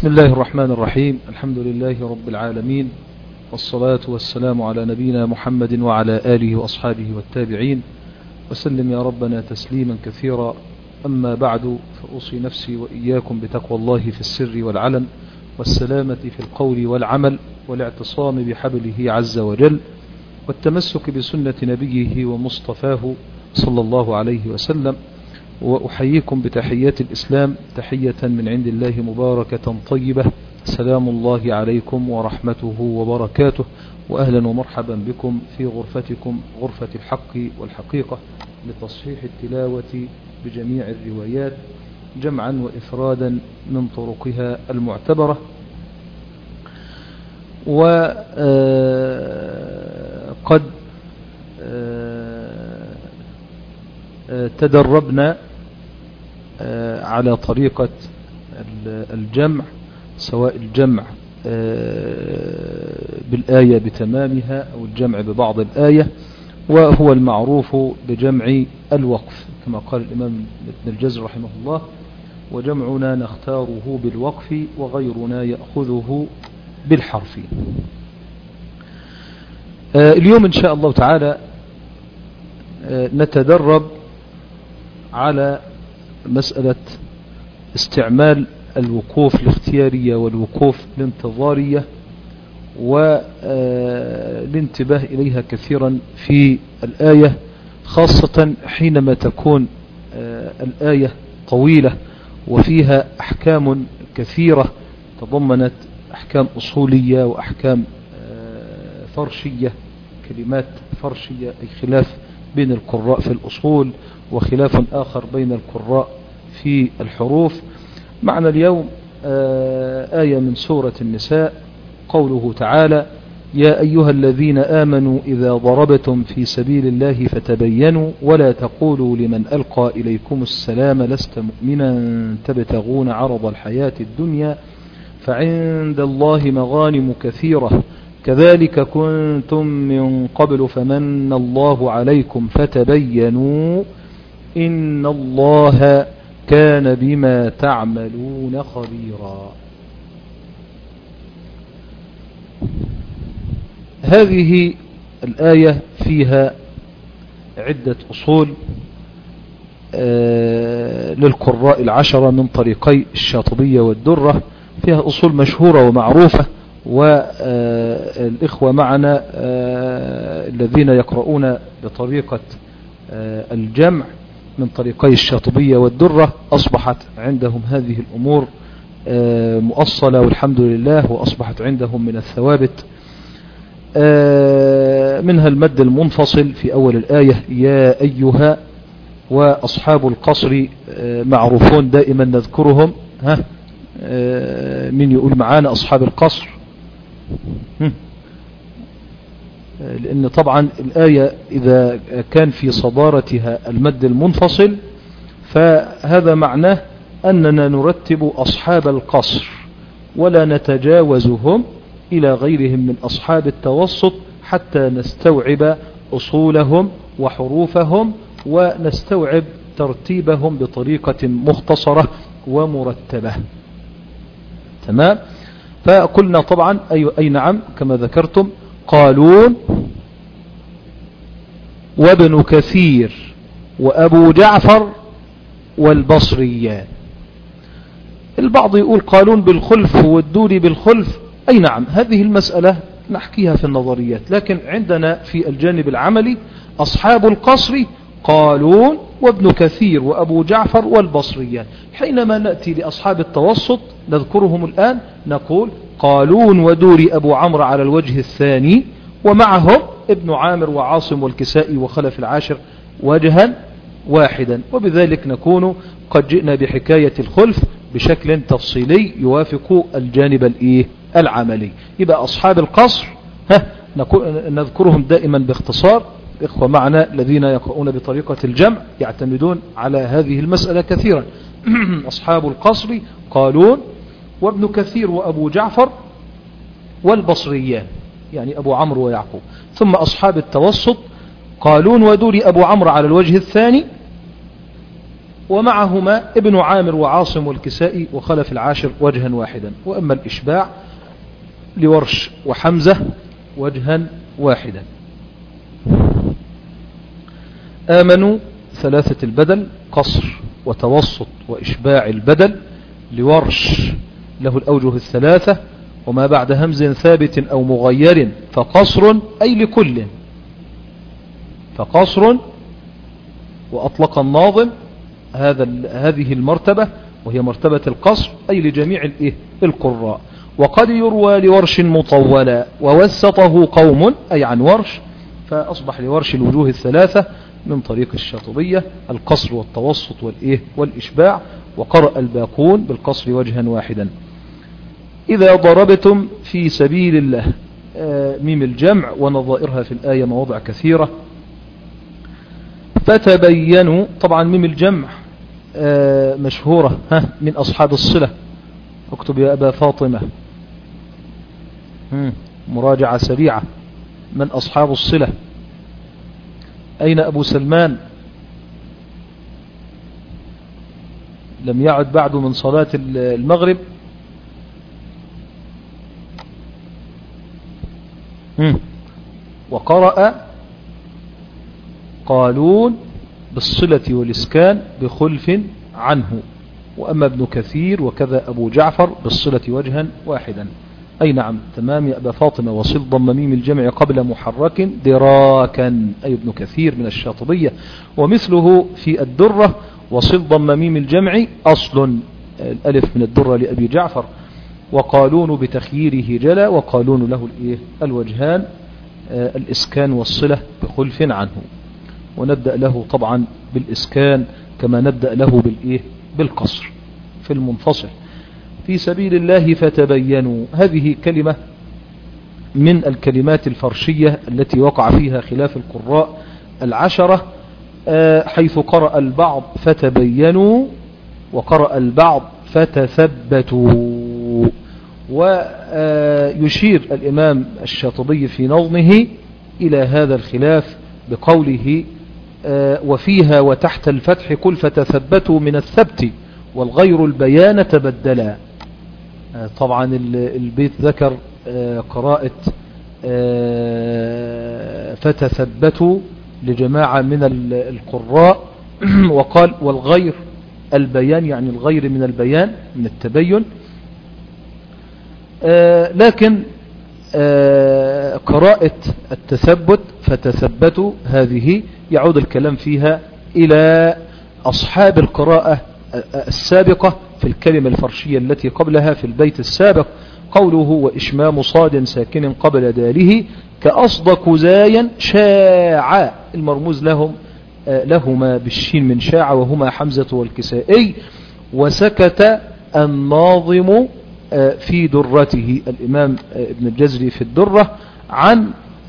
بسم الله الرحمن الرحيم. الحمد لله رب العالمين، والصلاة والسلام على نبينا محمد وعلى آله وأصحابه والتابعين، وسلم يا ربنا تسليما كثيرا. أما بعد، فأوصي نفسي وإياكم بتقوى الله في السر والعلن، والسلامة في القول والعمل، والاعتصام بحبله عز وجل، والتمسك بسنة نبيه ومصطفاه صلى الله عليه وسلم. وأحييكم بتحيات الإسلام، تحية من عند الله مباركة طيبة. سلام الله عليكم ورحمته وبركاته، وأهلا ومرحبا بكم في غرفتكم، غرفة الحق والحقيقة، لتصحيح التلاوة بجميع الروايات جمعا وإفرادا من طرقها المعتبرة. وقد تدربنا على طريقة الجمع، سواء الجمع بالآية بتمامها أو الجمع ببعض الآية، وهو المعروف بجمع الوقف، كما قال الإمام ابن الجزر رحمه الله: وجمعنا نختاره بالوقف، وغيرنا يأخذه بالحرف. اليوم إن شاء الله تعالى نتدرب على مسألة استعمال الوقوف الاختيارية والوقوف الانتظارية، والانتباه إليها كثيرا في الآية، خاصة حينما تكون الآية طويلة وفيها أحكام كثيرة تضمنت أحكام أصولية وأحكام فرشية، كلمات فرشية، أي خلاف بين القراء في الأصول، وخلاف آخر بين القراء في الحروف. معنى اليوم آية من سورة النساء، قوله تعالى: يا أيها الذين آمنوا إذا ضربتم في سبيل الله فتبينوا ولا تقولوا لمن ألقى إليكم السلام لست مؤمنا تبتغون عرض الحياة الدنيا فعند الله مغانم كثيرة كذلك كنتم من قبل فمن الله عليكم فتبينوا إن الله كان بما تعملون خبيرا. هذه الآية فيها عدة أصول للقراء العشرة من طريقي الشاطبية والدرة، فيها أصول مشهورة ومعروفة، والإخوة معنا الذين يقرؤون بطريقة الجمع من طريقي الشاطبية والدرة أصبحت عندهم هذه الأمور مؤصلة والحمد لله، وأصبحت عندهم من الثوابت منها المد المنفصل في أول الآية يا أيها، وأصحاب القصر معروفون دائما نذكرهم. من يقول معانا أصحاب القصر؟ لأن طبعا الآية إذا كان في صدارتها المد المنفصل فهذا معناه أننا نرتب أصحاب القصر ولا نتجاوزهم إلى غيرهم من أصحاب التوسط حتى نستوعب أصولهم وحروفهم ونستوعب ترتيبهم بطريقة مختصرة ومرتبة. تمام؟ فقلنا طبعا أي نعم كما ذكرتم قالون وابن كثير وأبو جعفر والبصريان. البعض يقول قالون بالخلف والدوري بالخلف، أي نعم هذه المسألة نحكيها في النظريات، لكن عندنا في الجانب العملي أصحاب القصر قالون وابن كثير وأبو جعفر والبصريان. حينما نأتي لأصحاب التوسط نذكرهم الآن، نقول قالون ودوري أبو عمرو على الوجه الثاني، ومعهم ابن عامر وعاصم والكسائي وخلف العاشر وجها واحدا، وبذلك نكون قد جئنا بحكاية الخلف بشكل تفصيلي يوافق الجانب العملي. يبقى أصحاب القصر نذكرهم دائما باختصار. إخوة معنا الذين يقرؤون بطريقة الجمع يعتمدون على هذه المسألة كثيرا. أصحاب القصر قالون وابن كثير وأبو جعفر والبصريان، يعني أبو عمرو ويعقوب. ثم أصحاب التوسط قالون ودوري أبو عمرو على الوجه الثاني، ومعهما ابن عامر وعاصم والكسائي وخلف العاشر وجها واحدا. وأما الإشباع لورش وحمزة وجها واحدا. آمنوا ثلاثة البدل قصر وتوسط وإشباع البدل لورش له الأوجه الثلاثة، وما بعد همز ثابت أو مغير فقصر أي لكل، فقصر. وأطلق الناظم هذه المرتبة وهي مرتبة القصر أي لجميع القراء. وقد يروى لورش مطولا ووسطه قوم أي عن ورش، فأصبح لورش الوجوه الثلاثة من طريق الشاطبية القصر والتوسط والإشباع. وقرأ الباقون بالقصر وجها واحدا. إذا ضربتم في سبيل الله ميم الجمع ونظائرها في الآية مواضع كثيرة. فتبينوا طبعا ميم الجمع مشهورة من أصحاب الصلة. اكتب يا أبا فاطمة مراجعة سريعة. من أصحاب الصلة؟ أين أبو سلمان؟ لم يعد بعد من صلاة المغرب. وقرأ قالون بالصلة والإسكان بخلف عنه. وأما ابن كثير وكذا أبو جعفر بالصلة وجها واحدا. أي نعم تمام يا أبا فاطمة. وصل ضم ميم الجمع قبل محرك دراكا أي ابن كثير من الشاطبية. ومثله في الدرة وصل ضم ميم الجمع أصل الألف من الدرة لأبي جعفر. وقالون بتخييره جلا. وقالون له الوجهان الإسكان والصلة بخلف عنه. ونبدأ له طبعا بالإسكان كما نبدأ له بالقصر في المنفصل. في سبيل الله فتبينوا هذه كلمة من الكلمات الفرشية التي وقع فيها خلاف القراء العشرة، حيث قرأ البعض فتبينوا وقرأ البعض فتثبتوا. ويشير الإمام الشاطبي في نظمه إلى هذا الخلاف بقوله وفيها وتحت الفتح قل فتثبتوا من الثبت والغير البيان تبدلا. طبعا البيت ذكر قراءة فتثبتوا لجماعة من القراء وقال والغير البيان يعني الغير من البيان من التبين. لكن قراءة التثبت فتثبتوا هذه يعود الكلام فيها إلى أصحاب القراءة السابقة في الكلمة الفرشية التي قبلها في البيت السابق. قوله وإشمام صاد ساكن قبل داله كأصدق زايا شاعا المرموز لهما بالشين من شاع وهما حمزة والكسائي. وسكت الناظم في درته الإمام ابن الجزري في الدرة عن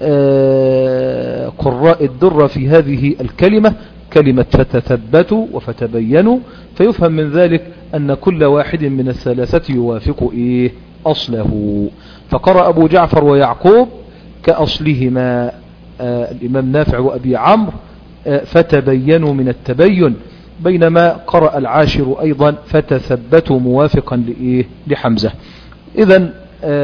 قراء الدرة في هذه الكلمة كلمة فتثبتوا وفتبينوا. فيفهم من ذلك أن كل واحد من الثلاثة يوافق أصله. فقرأ أبو جعفر ويعقوب كأصلهما الإمام نافع وأبي عمرو فتبينوا من التبين، بينما قرأ العاشر أيضا فتثبتوا موافقا لحمزة. إذن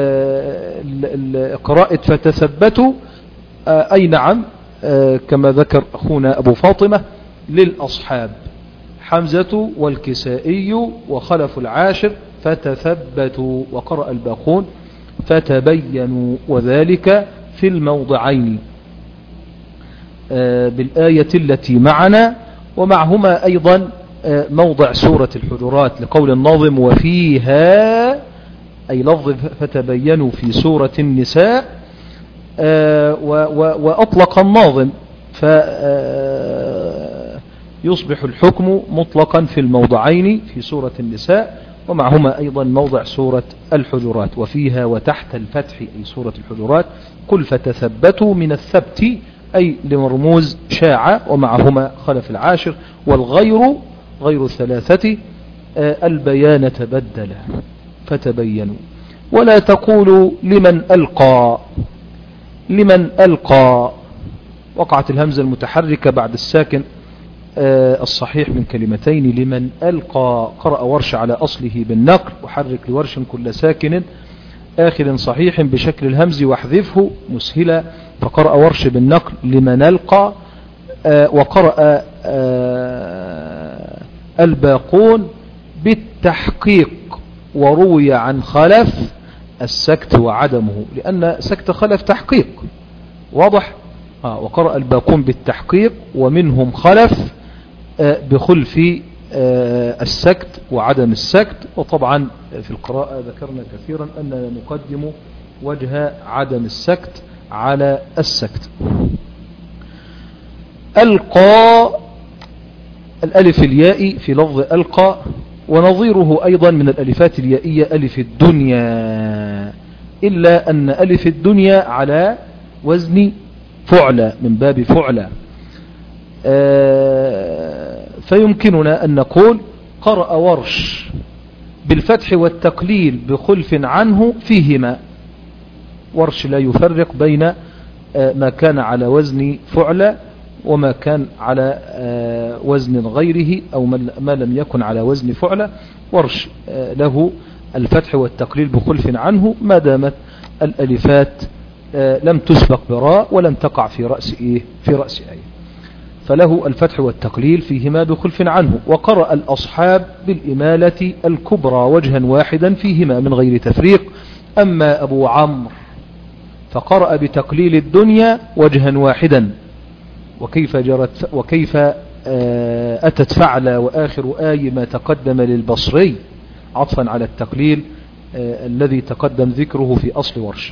قراءة فتثبتوا أي نعم كما ذكر أخونا أبو فاطمة للأصحاب حمزة والكسائي وخلف العاشر فتثبتوا. وقرأ الباقون فتبينوا وذلك في الموضعين بالآية التي معنا. ومعهما أيضا موضع سورة الحجرات لقول الناظم وفيها أي لفظ فتبينوا في سورة النساء. وأطلق الناظم فيصبح الحكم مطلقا في الموضعين في سورة النساء. ومعهما أيضا موضع سورة الحجرات وفيها وتحت الفتح أي سورة الحجرات قل فتثبتوا من الثبت أي لمرموز شاع ومعهما خلف العاشر. والغير غير الثلاثة البيان تبدل فتبينوا. ولا تقولوا لمن ألقى وقعت الهمزة المتحركة بعد الساكن الصحيح من كلمتين لمن ألقى. قرأ ورش على أصله بالنقل، وحرك لورش كل ساكن آخر صحيح بشكل الهمز واحذفه مسهلا، فقرأ ورش بالنقل لمن ألقى. وقرأ الباقون بالتحقيق، وروي عن خلف السكت وعدمه، لأن سكت خلف تحقيق واضح. وقرأ الباقون بالتحقيق، ومنهم خلف بخلف السكت وعدم السكت. وطبعا في القراءة ذكرنا كثيرا أننا نقدم وجه عدم السكت على السكت. ألقى الألف الياء في لفظ ألقى، ونظيره أيضا من الألفات اليائية ألف الدنيا، إلا أن ألف الدنيا على وزن فعلى من باب فعلى. فيمكننا أن نقول قرأ ورش بالفتح والتقليل بخلف عنه فيهما. ورش لا يفرق بين ما كان على وزن فعلى وما كان على وزن غيره، أو ما لم يكن على وزن فعلى. ورش له الفتح والتقليل بخلف عنه ما دامت الألفات لم تسبق براء ولم تقع في رأس آية، فله الفتح والتقليل فيهما بخلف عنه. وقرأ الأصحاب بالإمالة الكبرى وجها واحدا فيهما من غير تفريق. أما أبو عمرو فقرأ بتقليل الدنيا وجها واحدا. وكيف أتت فعل وآخر آي ما تقدم للبصري عطفا على التقليل الذي تقدم ذكره في أصل ورش.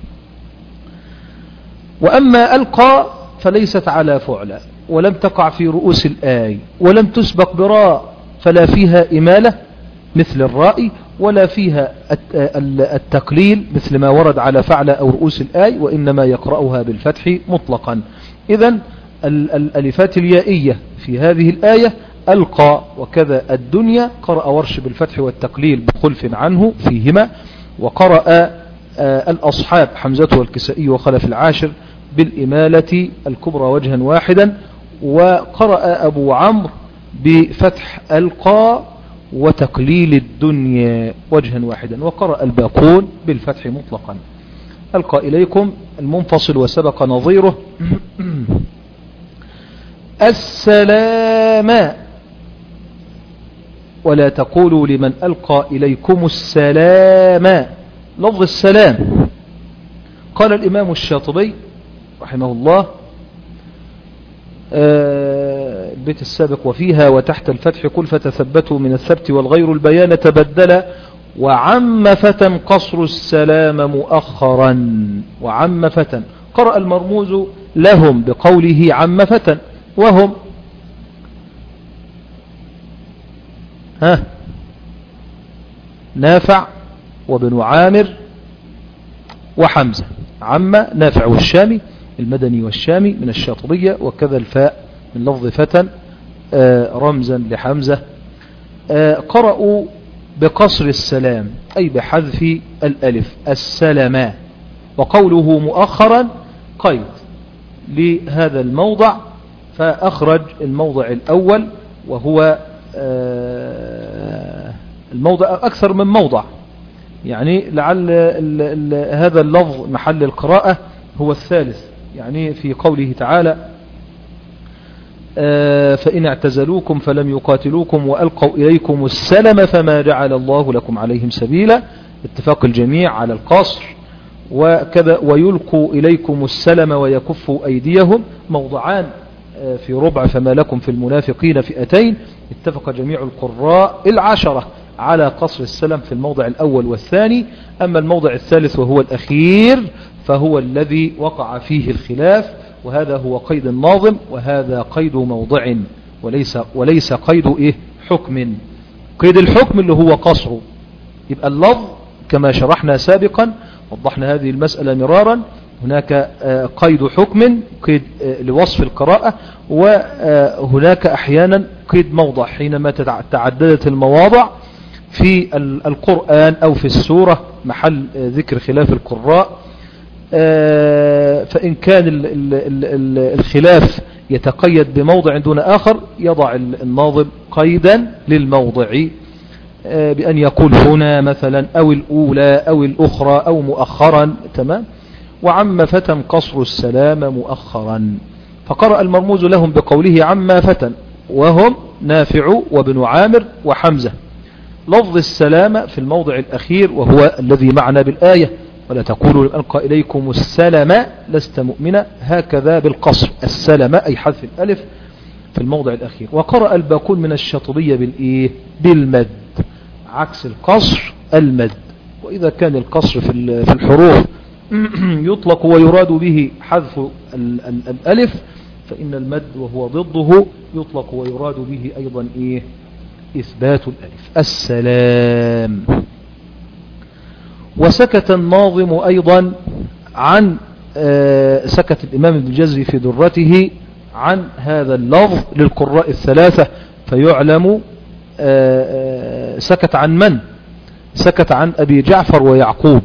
وأما ألقى فليست على فعل، ولم تقع في رؤوس الآي، ولم تسبق براء، فلا فيها إمالة مثل الراء، ولا فيها التقليل مثل ما ورد على فعل أو رؤوس الآي، وإنما يقرأها بالفتح مطلقا. إذن الألفات اليائية في هذه الآية ألقى وكذا الدنيا قرأ ورش بالفتح والتقليل بخلف عنه فيهما. وقرأ الأصحاب حمزة والكسائي وخلف العاشر بالإمالة الكبرى وجها واحدا. وقرأ أبو عمرو بفتح ألقى وتقليل الدنيا وجها واحدا. وقرأ الباقون بالفتح مطلقا. ألقى إليكم المنفصل وسبق نظيره السلام، ولا تقولوا لمن ألقى إليكم السلام. لفظ السلام قال الإمام الشاطبي رحمه الله البيت السابق: وفيها وتحت الفتح قل فتثبتوا من الثبت والغير البيان تبدل، وعم فتى قصر السلام مؤخرا. وعم فتى قرأ المرموز لهم بقوله عم فتى، وهم نافع وابن عامر وحمزة. عم نافع والشامي المدني والشامي من الشاطبية، وكذا الفاء من لفظ فتى رمزا لحمزة. قرأوا بقصر السلام أي بحذف الألف السلام. وقوله مؤخرا قيد لهذا الموضع، فأخرج الموضع الأول، وهو الموضع أكثر من موضع، يعني لعل هذا اللفظ محل القراءة هو الثالث، يعني في قوله تعالى: فإن اعتزلوكم فلم يقاتلوكم وألقوا إليكم السلم فما جعل الله لكم عليهم سبيلا. اتفاق الجميع على القصر. وكذا ويلقوا إليكم السلم ويكفوا أيديهم، موضعان في ربع فما لكم في المنافقين فئتين. اتفق جميع القراء العشرة على قصر السلم في الموضع الأول والثاني. أما الموضع الثالث وهو الأخير فهو الذي وقع فيه الخلاف، وهذا هو قيد الناظم، وهذا قيد موضع وليس قيد حكم. قيد الحكم اللي هو قصره. يبقى اللفظ كما شرحنا سابقا، وضحنا هذه المسألة مرارا، هناك قيد حكم، قيد لوصف القراءة، وهناك أحيانا قيد موضع حينما تعددت المواضع في القرآن أو في السورة محل ذكر خلاف القراء. فإن كان الخلاف يتقيد بموضع دون آخر يضع الناظم قيدا للموضع بأن يقول هنا مثلا أو الأولى أو الأخرى أو مؤخرا. تمام. وعم فتى قصر السلام مؤخرا. فقرأ المرموز لهم بقوله عم فتى وهم نافع وابن عامر وحمزة لفظ السلام في الموضع الأخير وهو الذي معنا بالآية ولا تقولوا ألقى إليكم السلام لست مؤمنا، هكذا بالقصر السلام أي حذف الألف في الموضع الأخير. وقرأ الباقون من الشاطبية بالإيه؟ بالمد، عكس القصر المد. وإذا كان القصر في الحروف يطلق ويراد به حذف الألف، فإن المد وهو ضده يطلق ويراد به أيضا إيه؟ إثبات الألف. السلام. وسكت الناظم أيضا عن سكت الإمام ابن الجزري في درته عن هذا اللفظ للقراء الثلاثة، فيعلم سكت عن من؟ سكت عن أبي جعفر ويعقوب،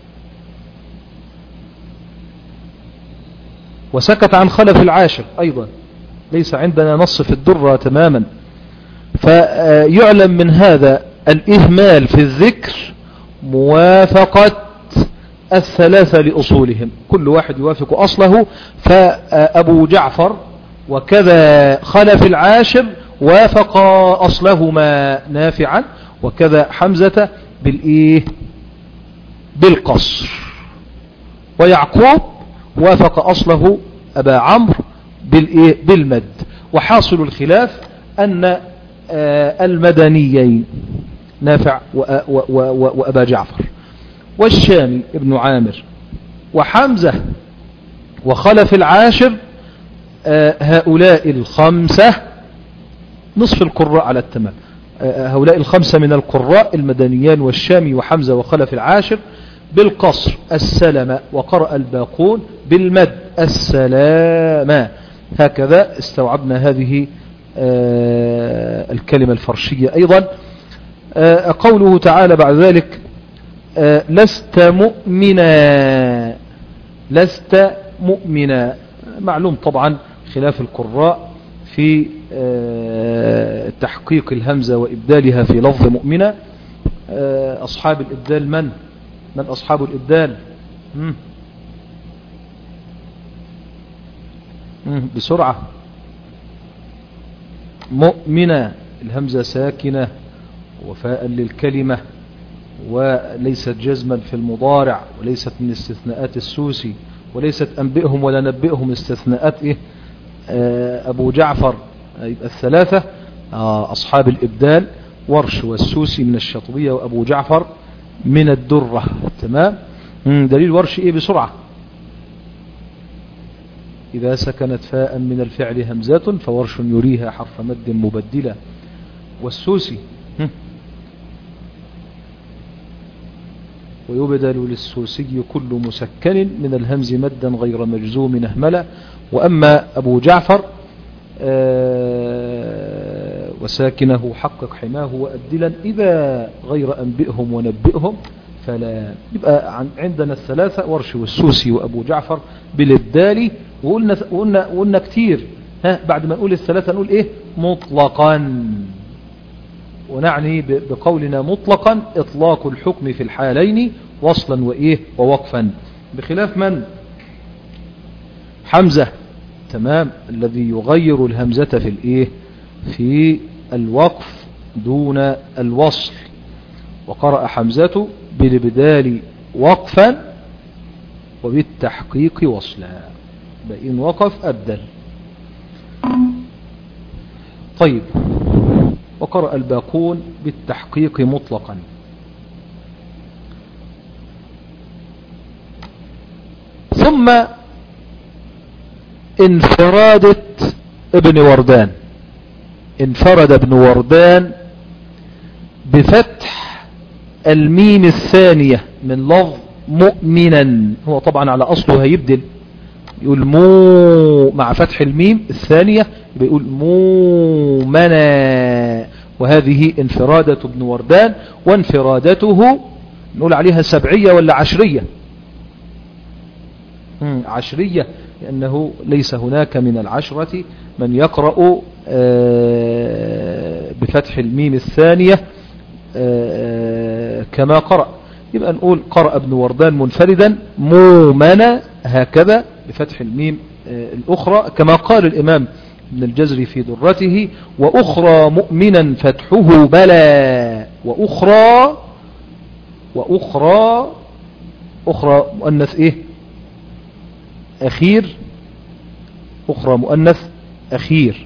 وسكت عن خلف العاشر أيضا، ليس عندنا نص في الدرة تماما. فيعلم من هذا الإهمال في الذكر موافقة الثلاثة لأصولهم، كل واحد يوافق أصله. فأبو جعفر وكذا خلف العاشر وافق أصلهما نافعا، وكذا حمزة بالإيه؟ بالقصر. ويعقوب وافق أصله أبا عمرو بالإيه؟ بالمد. وحاصل الخلاف أن المدنيين نافع وأبا جعفر والشامي ابن عامر وحمزة وخلف العاشر هؤلاء الخمسة نصف القراء على التمام، هؤلاء الخمسة من القراء المدنيان والشامي وحمزة وخلف العاشر بالقصر السلام، وقرأ الباقون بالمد السلام. هكذا استوعبنا هذه الكلمة الفرشية. أيضا قوله تعالى بعد ذلك لست مؤمنا، لست مؤمنا، معلوم طبعا خلاف القراء في تحقيق الهمزة وإبدالها في لفظ مؤمنة. أصحاب الإبدال من أصحاب الإبدال؟ بسرعة. مؤمنة الهمزة ساكنة وفاء للكلمة، وليست جزما في المضارع، وليست من استثناءات السوسي، وليست أنبئهم ولا نبئهم استثناءات إيه؟ أبو جعفر. يبقى الثلاثة أصحاب الإبدال ورش والسوسي من الشاطبية وأبو جعفر من الدرة. تمام. دليل ورش إيه بسرعة؟ إذا سكنت فاء من الفعل همزة فورش يريها حرف مد مبدلة. والسوسي ويبدل للسوسي كل مسكن من الهمز مدا غير مجزوم نهملة. وأما أبو جعفر وساكنه حقق حماه وأبدلا إذا غير أنبئهم ونبئهم فلا. يبقى عندنا الثلاثة ورش والسوسي وأبو جعفر بالإبدال. وقلنا كتير بعد ما نقول الثلاثة نقول إيه؟ مطلقا. ونعني بقولنا مطلقا إطلاق الحكم في الحالين وصلا وإيه ووقفا، بخلاف من؟ حمزة. تمام. الذي يغير الهمزة في الإيه؟ في الوقف دون الوصل. وقرأ حمزة بالإبدال وقفا وبالتحقيق وصلا، بإن وقف أبدل. طيب. وقرأ الباقون بالتحقيق مطلقا. ثم انفرادت ابن وردان، انفرد ابن وردان بفتح الميم الثانية من لفظ مؤمنا. هو طبعا على أصله هيبدل، يقول مو مع فتح الميم الثانية بيقول مومنا. وهذه انفرادة ابن وردان. وانفرادته نقول عليها سبعية ولا عشرية؟ عشرية، لأنه ليس هناك من العشرة من يقرأ بفتح الميم الثانية كما قرأ. يبقى نقول قرأ ابن وردان منفردا مؤمنا هكذا بفتح الميم الأخرى، كما قال الإمام ابن الجزري في درته: وأخرى مؤمنا فتحه بلى. أخرى مؤنث إيه؟ أخير. أخرى مؤنث أخير.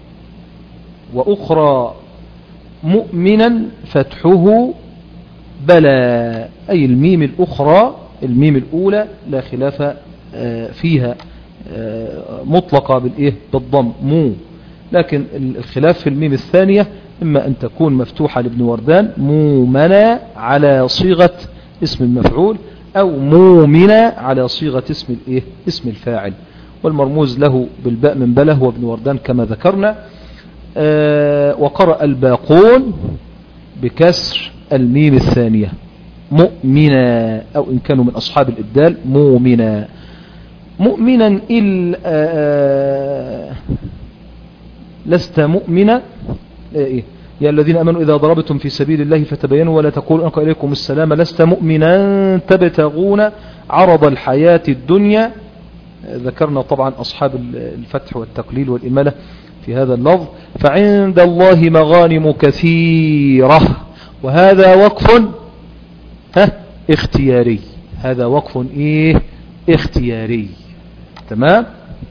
وأخرى مؤمنا فتحه بلى، أي الميم الأخرى. الميم الأولى لا خلاف فيها مطلقة بالإيه؟ بالضم مو، لكن الخلاف في الميم الثانية إما أن تكون مفتوحة لابن وردان مؤمنا على صيغة اسم المفعول، أو مؤمنا على صيغة اسم الإيه؟ اسم الفاعل، والمرموز له بالباء من بلى هو ابن وردان كما ذكرنا. وقرأ الباقون بكسر الميم الثانية مؤمنا، أو إن كانوا من أصحاب الإبدال مؤمنا. مؤمنا لست مؤمنا إيه؟ يا الذين أمنوا إذا ضربتم في سبيل الله فتبينوا ولا تقولوا ألقى إليكم السلام لست مؤمنا تبتغون عرض الحياة الدنيا. ذكرنا طبعا أصحاب الفتح والتقليل والإمالة في هذا اللفظ. فعند الله مغانم كثيرة، وهذا وقف اختياري. هذا وقف إيه؟ اختياري. تمام.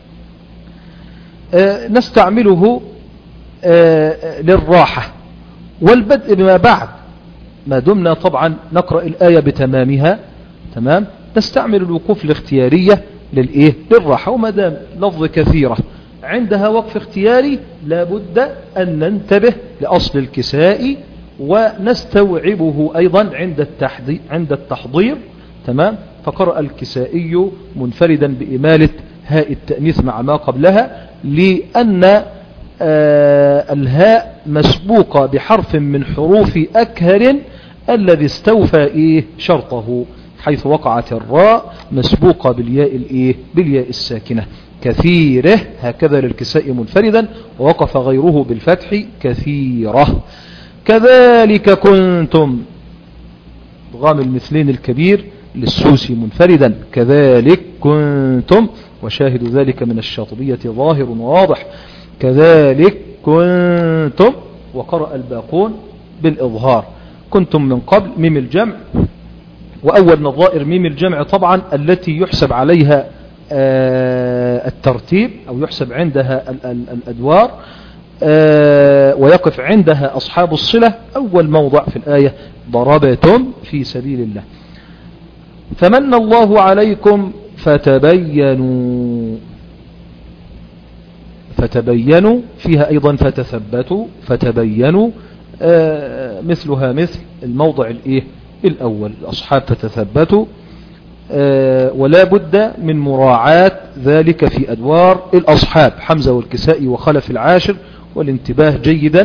نستعمله للراحة والبدء بما بعد، ما دمنا طبعا نقرأ الآية بتمامها. تمام. نستعمل الوقوف الاختيارية للإيه؟ للراحة. وما دام لفظ كثيرة عندها وقف اختياري لابد أن ننتبه لأصل الكسائي ونستوعبه أيضا عند التحضير. تمام. فقرأ الكسائي منفردا بإمالة هاء التأنيث مع ما قبلها، لأن الهاء مسبوقة بحرف من حروف أكهر الذي استوفى إيه؟ شرطه، حيث وقعت الراء مسبوقة بالياء الساكنة. كثيره هكذا للكساء منفردا، ووقف غيره بالفتح كثيرة. كذلك كنتم ضغام المثلين الكبير للسوسي منفردا كذلك كنتم، وشاهد ذلك من الشاطبية ظاهر واضح. كذلك كنتم. وقرأ الباقون بالإظهار. كنتم من قبل ميم الجمع، وأول نظائر ميم الجمع طبعا التي يحسب عليها الترتيب أو يحسب عندها الأدوار ويقف عندها أصحاب الصلة. أول موضع في الآية ضربتم في سبيل الله. فمن الله عليكم فتبينوا. فتبينوا فيها أيضا فتثبتوا فتبينوا، مثلها مثل الموضع الأول الأصحاب فتثبتوا. ولا بد من مراعاة ذلك في أدوار الأصحاب حمزة والكسائي وخلف العاشر، والانتباه جيدا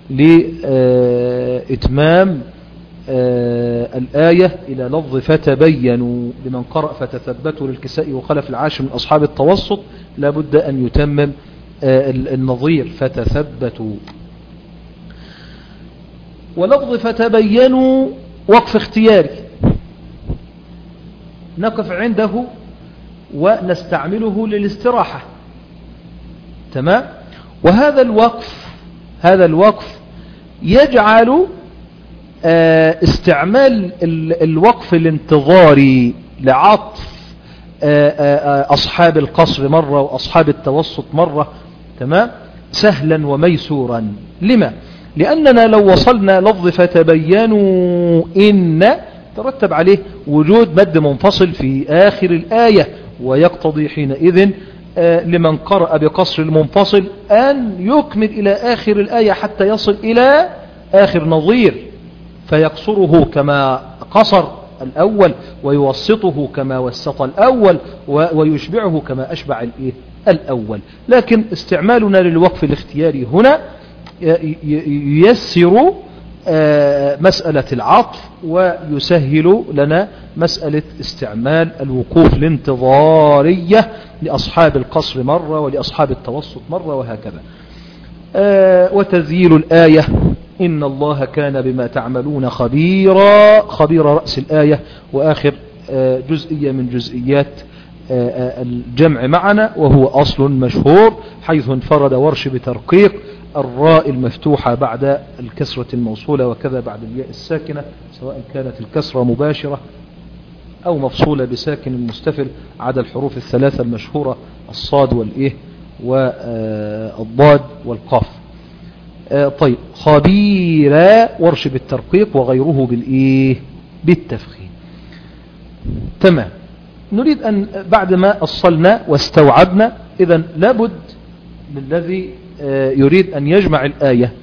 لإتمام الآية إلى لفظ فتبينوا. لمن قرأ فتثبتوا للكسائي وخلف العاشر من أصحاب التوسط لا بد أن يتمم النظير فتثبتوا. ولفظ فتبينوا وقف اختياري نقف عنده ونستعمله للاستراحة. تمام. وهذا الوقف يجعل استعمال الوقف الانتظاري لعطف أصحاب القصر مرة وأصحاب التوسط مرة. تمام. سهلا وميسورا. لما؟ لأننا لو وصلنا لفظ فتبينوا إن ترتب عليه وجود مد منفصل في آخر الآية، ويقتضي حينئذ لمن قرأ بقصر المنفصل أن يكمل إلى آخر الآية حتى يصل إلى آخر نظير، فيقصره كما قصر الأول ويوسطه كما وسط الأول ويشبعه كما أشبع الأول. لكن استعمالنا للوقف الاختياري هنا ييسر مسألة العطف ويسهل لنا مسألة استعمال الوقوف الانتظارية لأصحاب القصر مرة ولأصحاب التوسط مرة وهكذا. وتذييل الآية إن الله كان بما تعملون خبيرا، خبير رأس الآية وآخر جزئية من جزئيات الجمع معنا، وهو أصل مشهور حيث انفرد ورش بترقيق الراء المفتوحة بعد الكسرة الموصولة وكذا بعد الياء الساكنة، سواء كانت الكسرة مباشرة أو مفصولة بساكن مستفل عدا الحروف الثلاثة المشهورة الصاد والإيه والضاد والقاف. طيب، خبيرا ورش بالترقيق وغيره بالإيه بالتفخيم. تمام. نريد أن بعد ما أصلنا واستوعبنا، إذن لابد للذي يريد أن يجمع الآية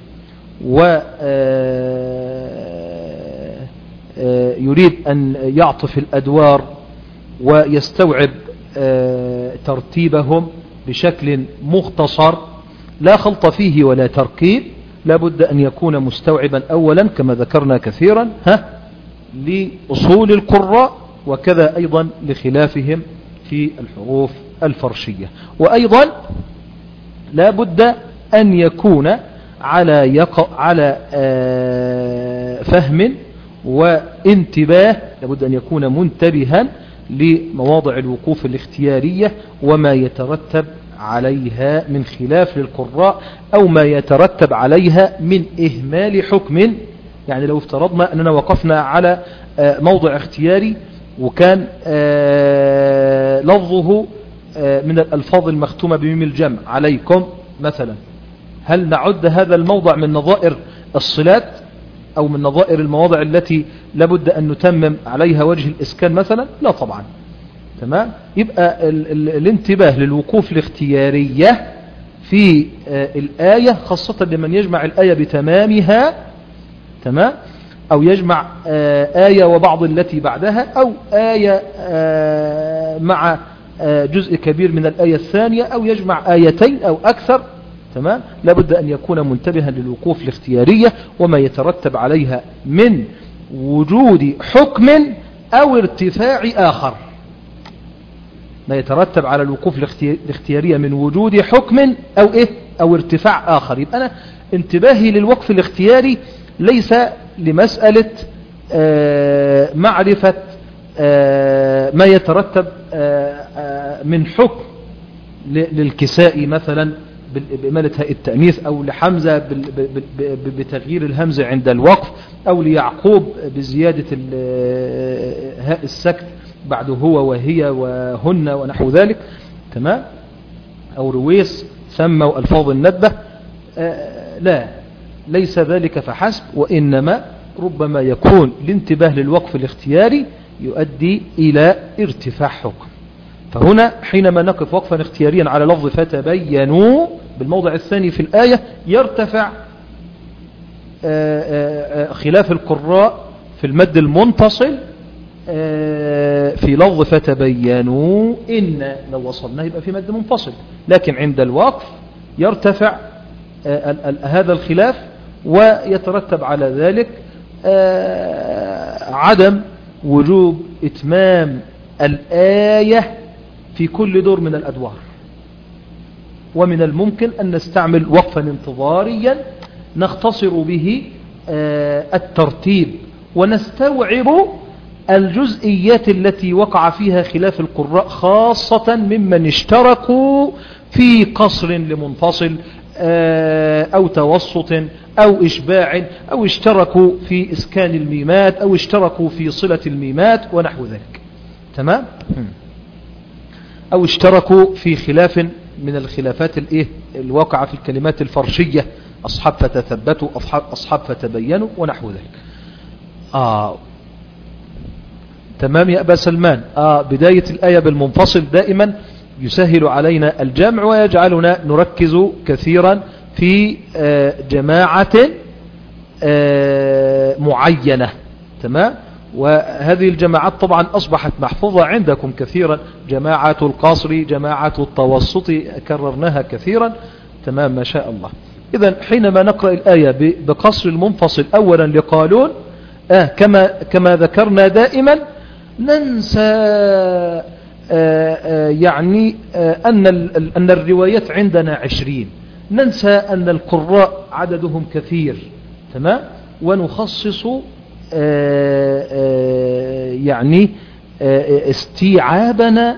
ويريد أن يعطف الأدوار ويستوعب ترتيبهم بشكل مختصر لا خلط فيه ولا تركيب، لابد أن يكون مستوعبا أولا كما ذكرنا كثيرا لأصول القراء، وكذا أيضا لخلافهم في الحروف الفرشية. وأيضا لابد أن يكون على فهم وانتباه، لابد أن يكون منتبها لمواضع الوقوف الاختيارية وما يترتب عليها من خلاف للقراء أو ما يترتب عليها من إهمال حكم. يعني لو افترضنا أننا وقفنا على موضع اختياري وكان لفظه من الألفاظ المختومة بميم الجمع عليكم مثلا، هل نعد هذا الموضع من نظائر الصلات أو من نظائر المواضع التي لابد أن نتمم عليها وجه الإسكان مثلا؟ لا طبعا. تمام. يبقى الانتباه للوقوف الاختيارية في الآية، خاصة لمن يجمع الآية بتمامها، تمام، أو يجمع آية وبعض التي بعدها، أو آية مع جزء كبير من الآية الثانية، أو يجمع آيتين أو أكثر. تمام. لابد أن يكون منتبها للوقوف الاختيارية وما يترتب عليها من وجود حكم أو ارتفاع آخر. ما يترتب على الوقوف الاختيارية من وجود حكم أو أو ارتفاع آخر. يبقى أنا انتباهي للوقف الاختياري ليس لمسألة معرفة ما يترتب من حكم للكسائي مثلا بإمالة هاء التأنيث، أو لحمزة بتغيير الهمزة عند الوقف، أو ليعقوب بزيادة هاء السكت بعد هو وهي وهن ونحو ذلك. تمام. أو رويس ثم وألفاظ الندبة. لا، ليس ذلك فحسب، وإنما ربما يكون الانتباه للوقف الاختياري يؤدي إلى ارتفاع حكم. فهنا حينما نقف وقفا اختياريا على لفظ فتبينوا بالموضع الثاني في الآية، يرتفع خلاف القراء في المد المنفصل في لفظ فتبينوا، إن لو وصلنا يبقى في مد منفصل، لكن عند الوقف يرتفع هذا الخلاف، ويترتب على ذلك عدم وجوب إتمام الآية في كل دور من الأدوار. ومن الممكن أن نستعمل وقفا انتظاريا نختصر به الترتيب ونستوعب الجزئيات التي وقع فيها خلاف القراء، خاصة ممن اشتركوا في قصر لمنفصل أو توسط أو إشباع، أو اشتركوا في إسكان الميمات، أو اشتركوا في صلة الميمات ونحو ذلك. تمام. أو اشتركوا في خلاف من الخلافات الواقعة في الكلمات الفرشية، أصحاب فتثبتوا، أصحاب فتبينوا ونحو ذلك. تمام يا أبا سلمان. بداية الآية بالمنفصل دائما يسهل علينا الجمع ويجعلنا نركز كثيرا في جماعة معينة. تمام. وهذه الجماعات طبعا أصبحت محفوظة عندكم كثيرا، جماعة القصر، جماعة التوسط، كررناها كثيرا. تمام ما شاء الله. إذن حينما نقرأ الآية بقصر المنفصل أولا لقالون، كما ذكرنا دائما، ننسى يعني أن الروايات عندنا 20، ننسى أن القراء عددهم كثير، تمام، ونخصص يعني استيعابنا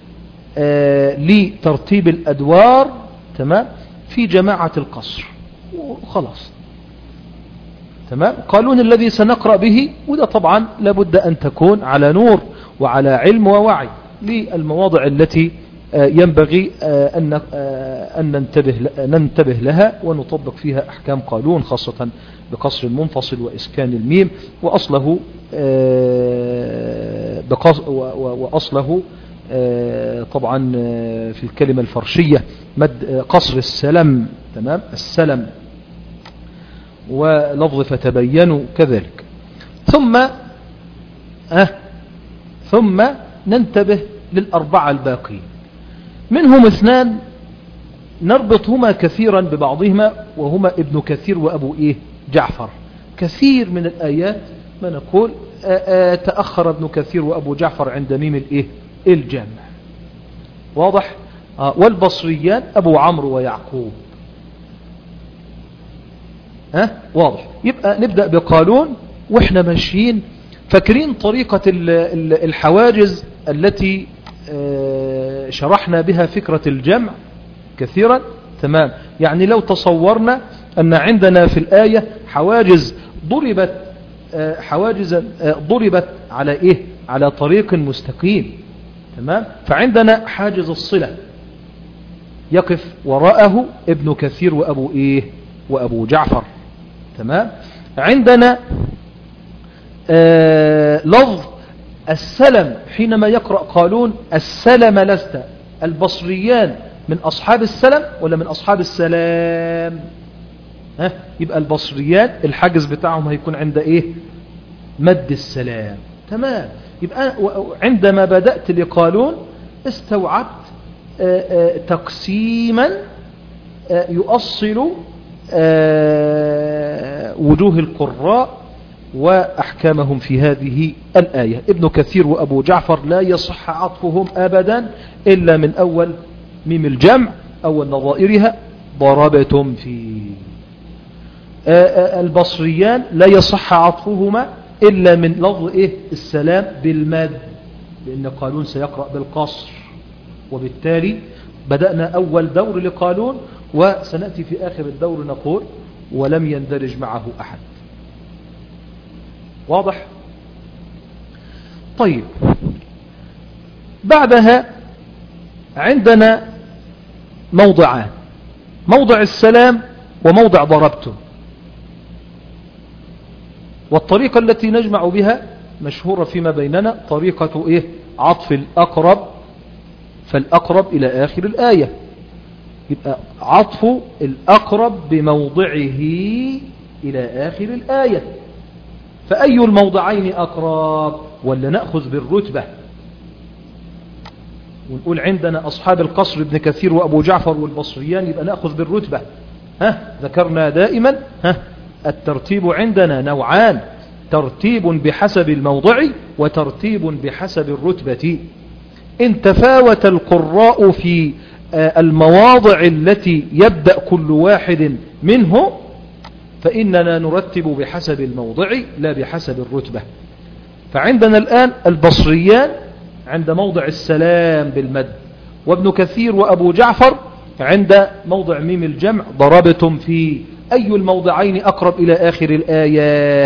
لترتيب الأدوار، تمام، في جماعة القصر وخلاص، تمام. قالون الذي سنقرأ به، وده طبعا لابد أن تكون على نور وعلى علم ووعي للمواضع التي ينبغي أن ننتبه لها ونطبق فيها أحكام قالون، خاصة بقصر المنفصل وإسكان الميم، وأصله طبعا في الكلمة الفرشية مد قصر السلم، تمام، السلم، ولفظ فتبينوا كذلك. ثم ننتبه للأربعة الباقين، منهم 2 نربطهما كثيرا ببعضهما، وهما ابن كثير وأبو جعفر. كثير من الآيات ما نقول تأخر ابن كثير وأبو جعفر عند ميم الجامع، واضح. والبصريان أبو عمرو ويعقوب، واضح. يبقى نبدأ بقالون وإحنا ماشيين. فاكرين طريقة الحواجز التي شرحنا بها فكرة الجمع كثيرا، تمام. يعني لو تصورنا أن عندنا في الآية حواجز ضربت على على طريق مستقيم، تمام. فعندنا حاجز الصلة يقف وراءه ابن كثير وأبو جعفر، تمام. عندنا لفظ السلم حينما يقرأ قالون السلم لست، البصريان من أصحاب السلم ولا من أصحاب السلام؟ يبقى البصريان الحاجز بتاعهم هيكون عند مد السلام، تمام. يبقى عندما بدأت لقالون استوعبت تقسيما يؤصل وجوه القراء وأحكامهم في هذه الآية. ابن كثير وأبو جعفر لا يصح عطفهم أبدا إلا من أول ميم الجمع أو نظائرها ضربتم في. البصريان لا يصح عطفهما إلا من لفظ السلام بالمد، لأن قالون سيقرأ بالقصر، وبالتالي بدأنا أول دور لقالون، وسنأتي في آخر الدور نقول ولم يندرج معه أحد، واضح. طيب، بعدها عندنا موضعان، موضع السلام وموضع ضربتم. والطريقة التي نجمع بها مشهورة فيما بيننا طريقة عطف الأقرب فالأقرب إلى آخر الآية. يبقى عطف الأقرب بموضعه إلى آخر الآية. فأي الموضعين أقرب؟ ولا نأخذ بالرتبة ونقول عندنا أصحاب القصر ابن كثير وأبو جعفر والبصريان، يبقى نأخذ بالرتبة. ذكرنا دائما الترتيب عندنا نوعان، ترتيب بحسب الموضع وترتيب بحسب الرتبة. إن تفاوت القراء في المواضع التي يبدأ كل واحد منه فإننا نرتب بحسب الموضع لا بحسب الرتبة. فعندنا الآن البصريان عند موضع السلام بالمد، وابن كثير وأبو جعفر عند موضع ميم الجمع ضربتم في. أي الموضعين أقرب إلى آخر الآية؟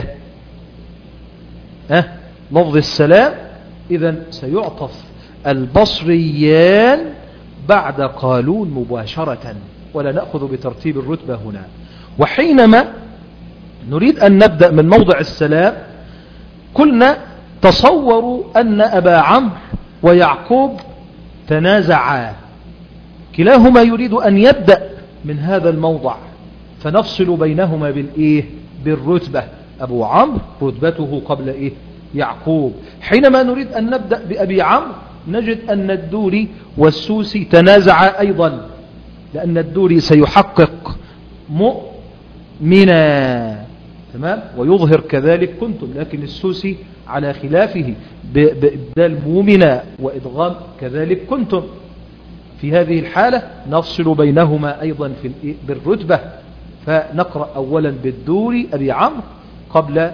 لفظ السلام. إذن سيعطف البصريان بعد قالون مباشرة، ولا نأخذ بترتيب الرتبة هنا. وحينما نريد أن نبدأ من موضع السلام قلنا تصوروا أن أبا عمرو ويعقوب تنازعا، كلاهما يريد أن يبدأ من هذا الموضع، فنفصل بينهما بالرتبة. أبو عمرو رتبته قبل يعقوب. حينما نريد أن نبدأ بأبي عمرو نجد أن الدوري والسوسي تنازعا أيضا، لأن الدوري سيحقق مؤمنا، تمام، ويظهر كذلك كنتم، لكن السوسي على خلافه بإبدال مومنا وإدغام كذلك كنتم. في هذه الحالة نفصل بينهما أيضا بالرتبة، فنقرأ أولا بالدور أبي عمرو قبل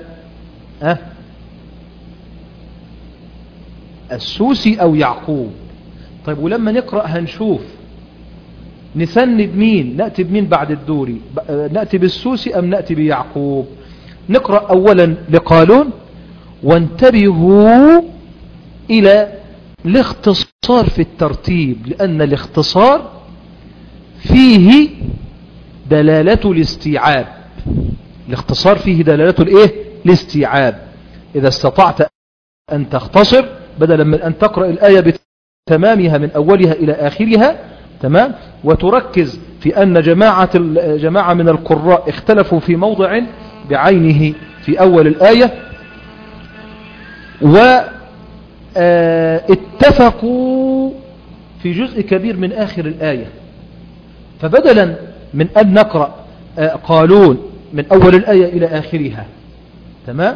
السوسي أو يعقوب. طيب ولما نقرأ هنشوف نسند مين، نأتي بمين بعد الدوري، نأتي بالسوسي أم نأتي بيعقوب؟ نقرأ أولا لقالون، وانتبهوا إلى الاختصار في الترتيب، لأن الاختصار فيه دلالة الاستيعاب. الاختصار فيه دلالة الاستيعاب. إذا استطعت أن تختصر بدلا من أن تقرأ الآية بتمامها من أولها إلى آخرها، تمام، وتركز في أن جماعة من القراء اختلفوا في موضع بعينه في أول الآية، واتفقوا في جزء كبير من آخر الآية. فبدلا من أن نقرأ قالون من أول الآية إلى آخرها، تمام،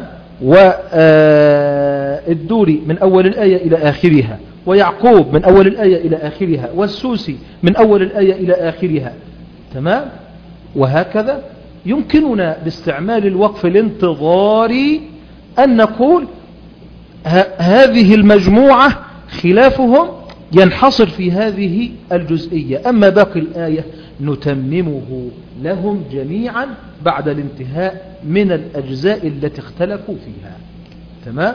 والدوري من أول الآية إلى آخرها، ويعقوب من أول الآية إلى آخرها، والسوسي من أول الآية إلى آخرها، تمام، وهكذا يمكننا باستعمال الوقف الانتظاري أن نقول هذه المجموعة خلافهم ينحصر في هذه الجزئية، أما باقي الآية نتممه لهم جميعا بعد الانتهاء من الأجزاء التي اختلفوا فيها، تمام.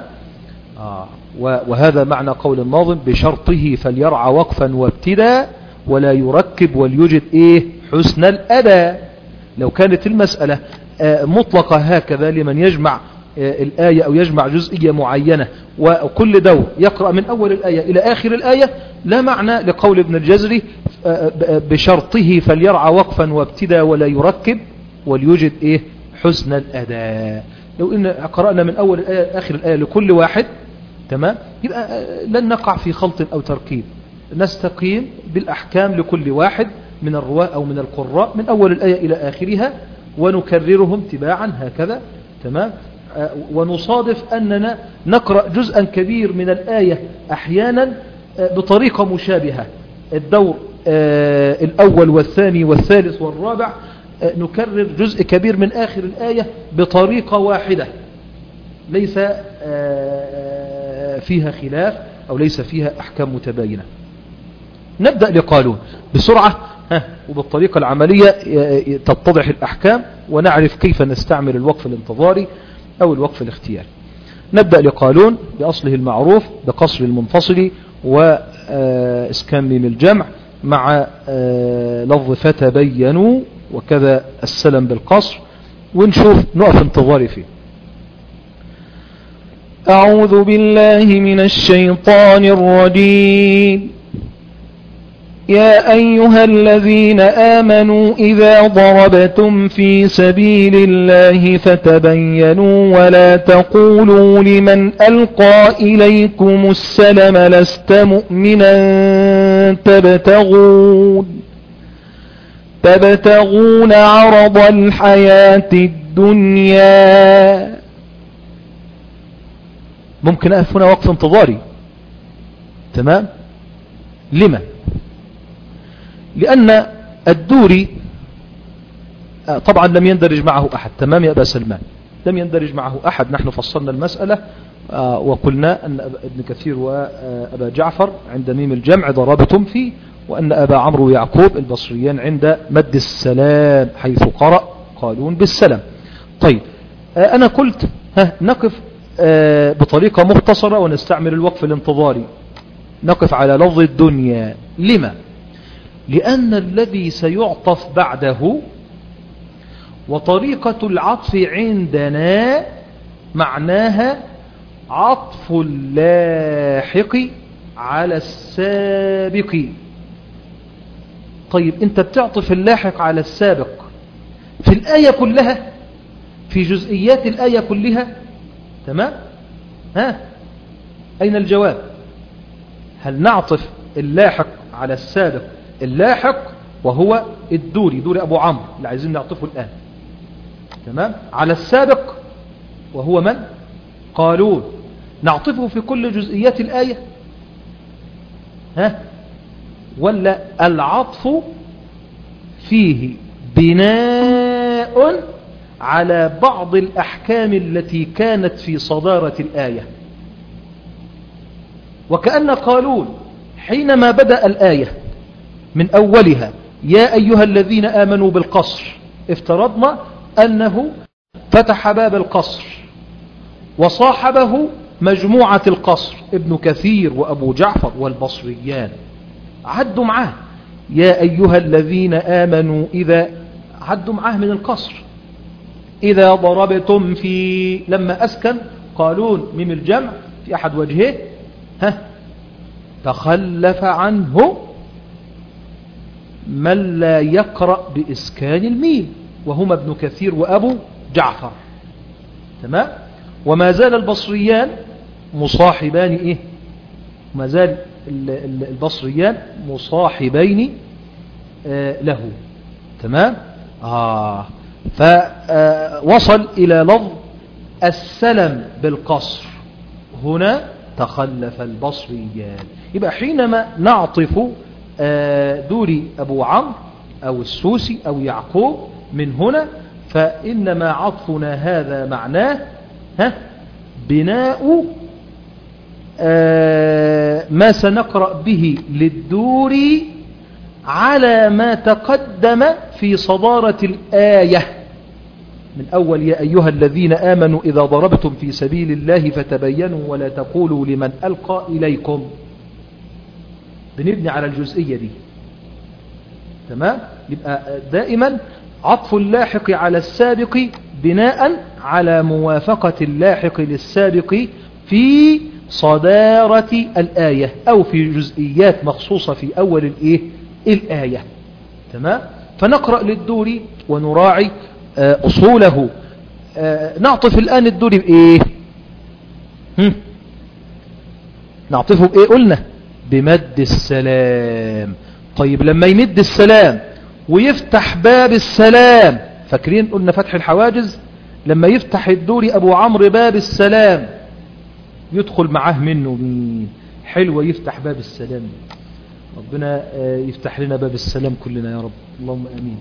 وهذا معنى قول الناظم: بشرطه فليرعى وقفا وابتدا ولا يركب وليجد حسن الأداء. لو كانت المسألة مطلقة هكذا لمن يجمع الآية أو يجمع جزئية معينة وكل دور يقرأ من أول الآية إلى آخر الآية، لا معنى لقول ابن الجزري بشرطه فليرعى وقفا وابتدا ولا يركب وليوجد حسن الأداء. لو إن قرأنا من أول الآية آخر الآية لكل واحد، تمام، يبقى لن نقع في خلط أو تركيب، نستقيم بالأحكام لكل واحد من الرواة أو من القراء من أول الآية إلى آخرها ونكررهم تباعا هكذا، تمام. ونصادف أننا نقرأ جزءا كبير من الآية أحيانا بطريقة مشابهة، الدور الأول والثاني والثالث والرابع نكرر جزء كبير من آخر الآية بطريقة واحدة ليس فيها خلاف أو ليس فيها أحكام متباينة. نبدأ لقالون بسرعة وبالطريقة العملية تتضح الأحكام ونعرف كيف نستعمل الوقف الانتظاري أو الوقف الاختياري. نبدأ لقالون بأصله المعروف بقصر المنفصل وإسكان ميم الجمع مع لفظ فتبينوا، وكذا السلم بالقصر، ونشوف نقف انتظاري فيه. أعوذ بالله من الشيطان الرجيم. يا أيها الذين آمنوا إذا ضربتم في سبيل الله فتبينوا ولا تقولوا لمن ألقى إليكم السلم لست مؤمنا تبتغون عرض الحياة الدنيا. ممكن أقف هنا وقف انتظاري، تمام. لما؟ لأن الدوري طبعا لم يندرج معه أحد، تمام يا أبا سلمان، لم يندرج معه أحد. نحن فصلنا المسألة وقلنا أن ابن كثير وأبا جعفر عند ميم الجمع ضربتم فيه، وأن أبا عمرو ويعقوب البصريان عند مد السلام حيث قرأ قالون بالسلام. طيب أنا قلت نقف بطريقة مختصرة ونستعمل الوقف الانتظاري، نقف على لفظ الدنيا. لما؟ لأن الذي سيعطف بعده وطريقة العطف عندنا معناها عطف اللاحق على السابق. طيب أنت بتعطف اللاحق على السابق في الآية كلها، في جزئيات الآية كلها، تمام. أين الجواب؟ هل نعطف اللاحق على السابق؟ اللاحق وهو الدوري، دوري أبو عمرو اللي عايزين نعطفه الآن، تمام، على السابق وهو من؟ قالون. نعطفه في كل جزئيات الآية ولا العطف فيه بناء على بعض الأحكام التي كانت في صدارة الآية؟ وكأن قالون حينما بدأ الآية من أولها يا أيها الذين آمنوا بالقصر، افترضنا أنه فتح باب القصر وصاحبه مجموعة القصر ابن كثير وأبو جعفر والبصريان، عدوا معاه يا أيها الذين آمنوا إذا عدوا معاه من القصر إذا ضربتم في، لما أسكن قالون ميم الجمع في أحد وجهه تخلف عنه من لا يقرأ بإسكان الميم وهما ابن كثير وأبو جعفر. تمام. وما زال البصريان مصاحبان ما زال البصريان مصاحبين له. تمام. فوصل إلى لفظ السلم بالقصر، هنا تخلف البصريان. يبقى حينما نعطف دوري أبو عمرو أو السوسي أو يعقوب من هنا، فإنما عطفنا هذا معناه بناء ما سنقرأ به للدوري على ما تقدم في صدارة الآية من أول يا أيها الذين آمنوا إذا ضربتم في سبيل الله فتبينوا ولا تقولوا لمن ألقى إليكم. بنبني على الجزئية دي. تمام. يبقى دائما عطف اللاحق على السابق بناء على موافقة اللاحق للسابق في صدارة الآية أو في جزئيات مخصوصة في أول الآية. تمام. فنقرأ للدوري ونراعي أصوله. نعطف الآن الدوري بإيه؟ نعطفه بإيه قلنا؟ بمد السلام. طيب لما يمد السلام ويفتح باب السلام، فاكرين قلنا فتح الحواجز؟ لما يفتح الدوري أبو عمرو باب السلام يدخل معاه منه مين؟ حلوة يفتح باب السلام. ربنا يفتح لنا باب السلام كلنا يا رب، اللهم أمين.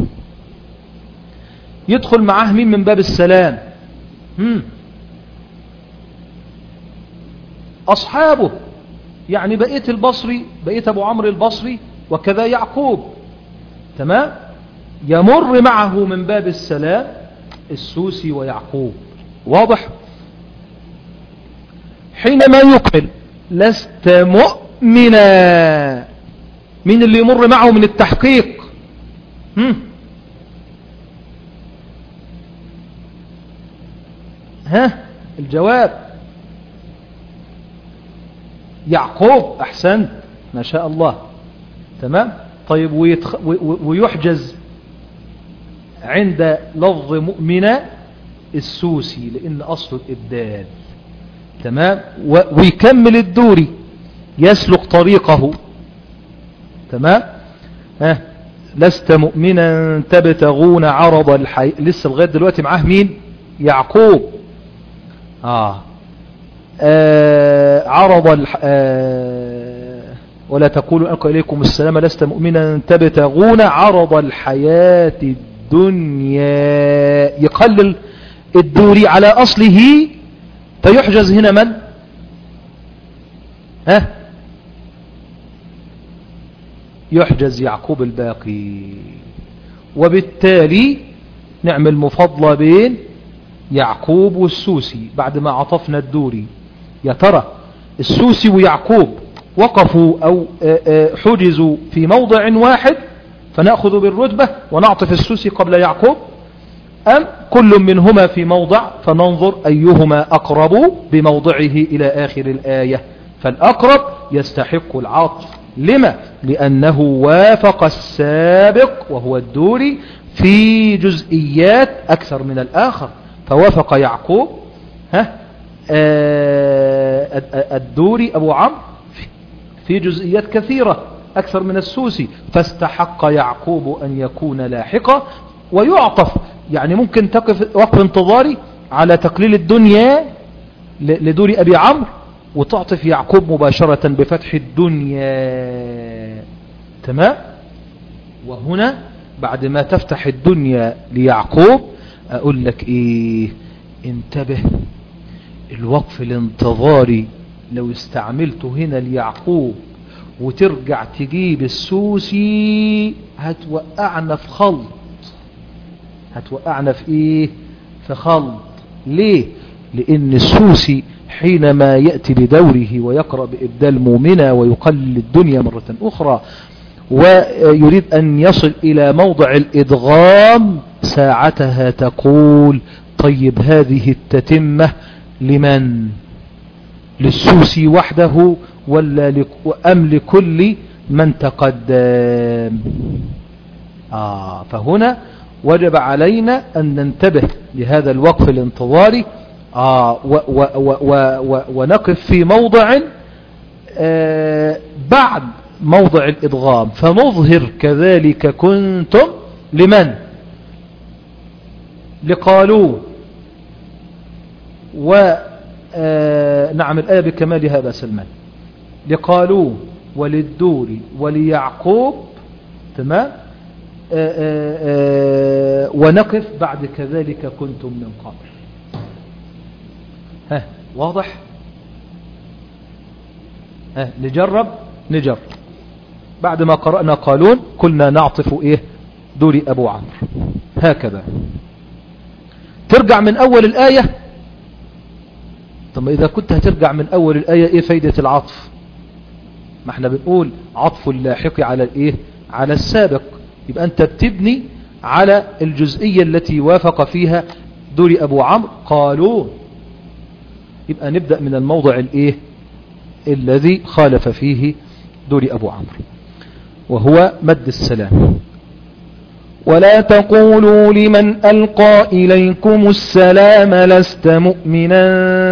يدخل معاه مين من باب السلام؟ أصحابه، يعني بقية البصري، بقية أبو عمرو البصري وكذا يعقوب. تمام. يمر معه من باب السلام السوسي ويعقوب. واضح؟ حينما يقبل لست مؤمنا، مين اللي يمر معه من التحقيق؟ الجواب يعقوب. أحسنت، ما شاء الله. تمام. طيب ويحجز عند لفظ مؤمنة السوسي لأن أصل الإبدال. تمام. ويكمل الدوري يسلك طريقه. تمام. لست مؤمنا تبتغون عرض الحياة، لسه لغاية دلوقتي معاه مين؟ يعقوب. عرض ولا تقولوا ألقى إليكم السلام لست مؤمنا تبتغون عرض الحياة الدنيا. يقلل الدوري على أصله فيحجز هنا من؟ يحجز يعقوب الباقي. وبالتالي نعمل مفاضلة بين يعقوب والسوسي بعد ما عطفنا الدوري. يا ترى السوسي ويعقوب وقفوا أو حجزوا في موضع واحد فنأخذ بالرتبة ونعطف السوسي قبل يعقوب، أم كل منهما في موضع فننظر أيهما أقرب بموضعه إلى آخر الآية؟ فالأقرب يستحق العطف. لما؟ لأنه وافق السابق وهو الدوري في جزئيات أكثر من الآخر، فوافق يعقوب الدوري أبو عمرو في جزئيات كثيرة أكثر من السوسي، فاستحق يعقوب أن يكون لاحقا ويعطف. يعني ممكن تقف وقف انتظاري على تقليل الدنيا لدور أبي عمرو، وتعطف يعقوب مباشرة بفتح الدنيا. تمام. وهنا بعد ما تفتح الدنيا ليعقوب أقول لك إيه؟ انتبه، الوقف الانتظاري لو استعملته هنا ليعقوب وترجع تجيب السوسي هتوقعنا في خلط. هتوقعنا في ايه؟ في خلط. ليه؟ لان السوسي حينما يأتي بدوره ويقرأ بإبدال مؤمنة ويقلل الدنيا مرة أخرى ويريد أن يصل إلى موضع الإدغام، ساعتها تقول طيب هذه التتمة لمن؟ للسوسي وحده ولا أم لكل من تقدم؟ فهنا وجب علينا أن ننتبه لهذا الوقف الانتظاري ونقف في موضع بعد موضع الإدغام، فنظهر كذلك كنتم لمن؟ لقالون. نعم الآية بكمالها أبا سلمان. لقالون وللدور وليعقوب. تمام. ونقف بعد كذلك كنتم من قبل. واضح؟ نجرب بعد ما قرأنا قالون قلنا نعطف ايه؟ دور ابو عمرو. هكذا ترجع من اول الآية. طب اذا كنت هترجع من اول الآية ايه فايدة العطف؟ ما احنا بنقول عطف اللاحق على الايه؟ على السابق. يبقى انت بتبني على الجزئية التي وافق فيها دور ابو عمرو قالون. يبقى نبدأ من الموضع الايه الذي خالف فيه دور ابو عمرو وهو مد السلام. ولا تقولوا لمن ألقى إليكم السلام لست مؤمنا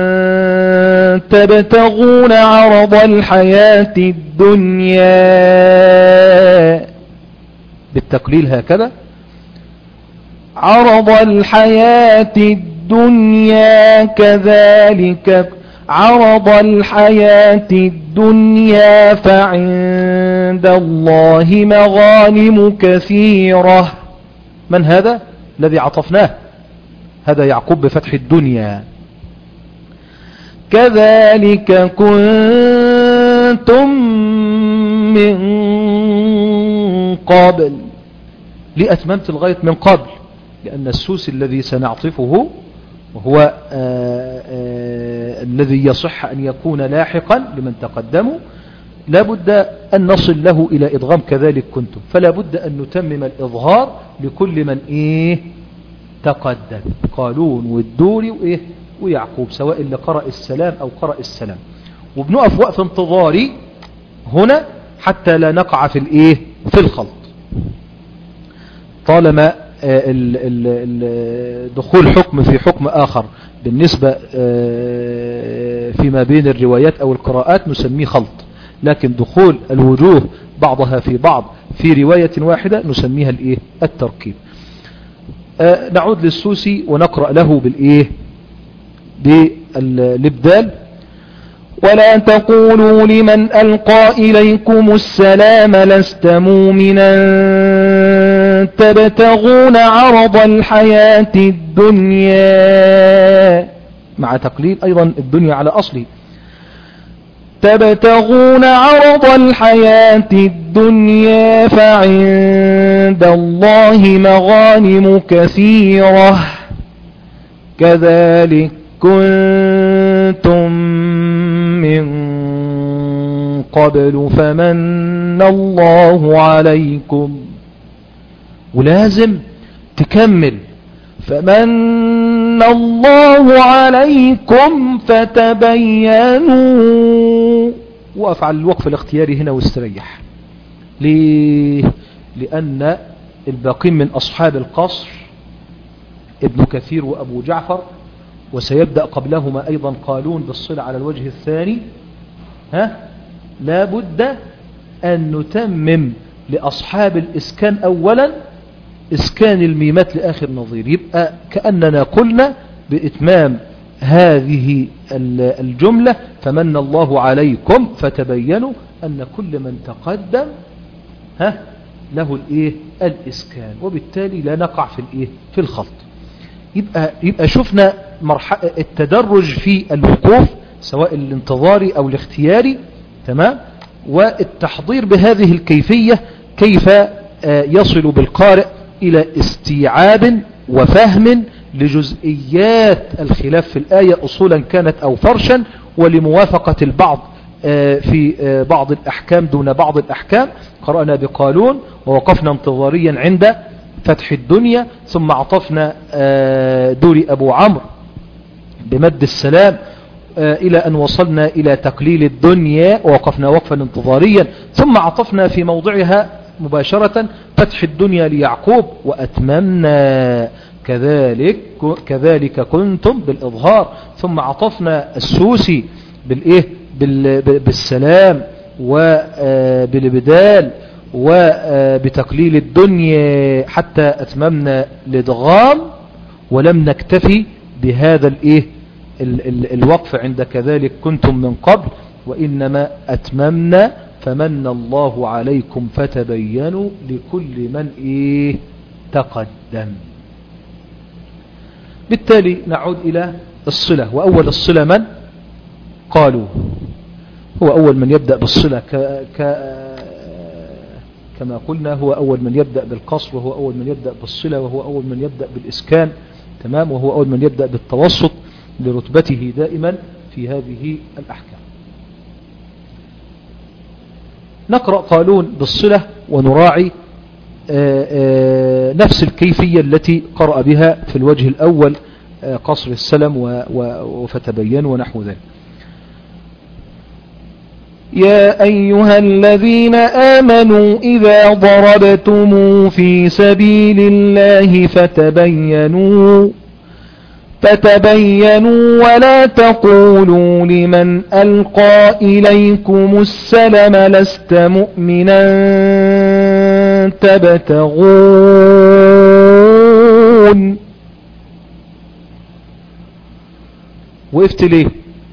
تبتغون عرض الحياة الدنيا. بالتقليل هكذا، عرض الحياة الدنيا كذلك عرض الحياة الدنيا فعند الله مغانم كثيرة. من هذا الذي عطفناه؟ هذا يعقوب بفتح الدنيا. كذلك كنتم من قبل. لأتممت الغاية من قبل، لأن السوس الذي سنعطفه وهو الذي يصح أن يكون لاحقا لمن تقدموا لا بد أن نصل له إلى إدغام كذلك كنتم، فلا بد أن نتمم الإظهار لكل من تقدم. قالون والدوري ويعقوب، سواء اللي قرأ السلام أو قرأ السلام. وبنقف وقف انتظاري هنا حتى لا نقع في الخلط. طالما دخول حكم في حكم آخر بالنسبة فيما بين الروايات أو القراءات نسميه خلط، لكن دخول الوجوه بعضها في بعض في رواية واحدة نسميها التركيب. نعود للسوسي ونقرأ له بالإبدال. ولا تقولوا لمن ألقى إليكم السلام لست مؤمنا تبتغون عرض الحياة الدنيا، مع تقليل أيضا الدنيا على أصله. تبتغون عرض الحياة الدنيا فعند الله مغانم كثيرة كذلك كنتم من قبل فمن الله عليكم. ولازم تكمل فمن الله عليكم فتبينوا. وقف على الوقف الاختياري هنا واستريح. ليه؟ لأن الباقين من أصحاب القصر ابن كثير وأبو جعفر، وسيبدأ قبلهما أيضا قالون بالصلة على الوجه الثاني، لا بد أن نتمم لأصحاب الإسكان أولا إسكان الميمات لآخر نظير. يبقى كأننا قلنا بإتمام هذه الجملة فمن الله عليكم فتبينوا أن كل من تقدم له الإسكان، وبالتالي لا نقع في الخلط. يبقى شفنا التدرج في الوقوف سواء الانتظاري أو الاختياري، تمام، والتحضير بهذه الكيفية كيف يصل بالقارئ إلى استيعاب وفهم لجزئيات الخلاف في الآية أصولا كانت أو فرشا، ولموافقة البعض في بعض الأحكام دون بعض الأحكام. قرأنا بقالون ووقفنا انتظاريا عند فتح الدنيا، ثم عطفنا دور أبو عمرو بمد السلام إلى أن وصلنا إلى تقليل الدنيا ووقفنا وقفا انتظاريا، ثم عطفنا في موضعها مباشرة فتح الدنيا ليعقوب وأتممنا كذلك كنتم بالإظهار، ثم عطفنا السوسي بالسلام وبالبدال وبتقليل الدنيا حتى أتممنا الادغام، ولم نكتفي بهذا الوقف عند كذلك كنتم من قبل، وإنما أتممنا فمن الله عليكم فتبينوا لكل من تقدم. بالتالي نعود إلى الصلة، وأول الصلة من؟ قالوا هو أول من يبدأ بالصلة كما قلنا، هو أول من يبدأ بالقصر، وهو أول من يبدأ بالصلة، وهو أول من يبدأ بالإسكان، تمام، وهو أول من يبدأ بالتوسط لرتبته دائما في هذه الأحكام. نقرأ قالون بالصلة ونراعي نفس الكيفية التي قرأ بها في الوجه الأول قصر السلم وفتبين ونحو ذلك. يا أيها الذين آمنوا إذا ضربتم في سبيل الله فتبينوا ولا تقولوا لمن ألقى إليكم السلم لست مؤمنا تبتغون. وقفت ليه؟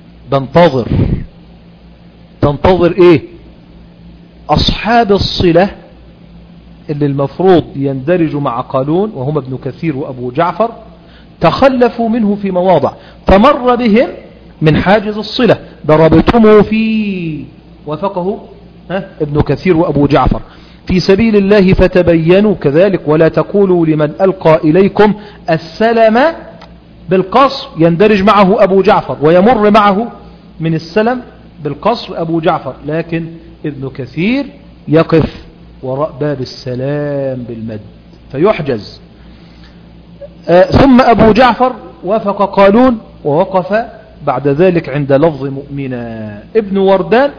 تنتظر أصحاب الصلة اللي المفروض يندرج مع قالون وهم ابن كثير وأبو جعفر، تخلفوا منه في مواضع فمر بهم من حاجز الصلة. ضربتم في وفقه ابن كثير وأبو جعفر في سبيل الله فتبينوا كذلك ولا تقولوا لمن ألقى إليكم السلم بالقصر، يندرج معه أبو جعفر ويمر معه من السلم بالقصر أبو جعفر، لكن ابن كثير يقف وراء باب السلام بالمد فيحجز. ثم أبو جعفر وافق قالون ووقف بعد ذلك عند لفظ مؤمنا. ابن وردان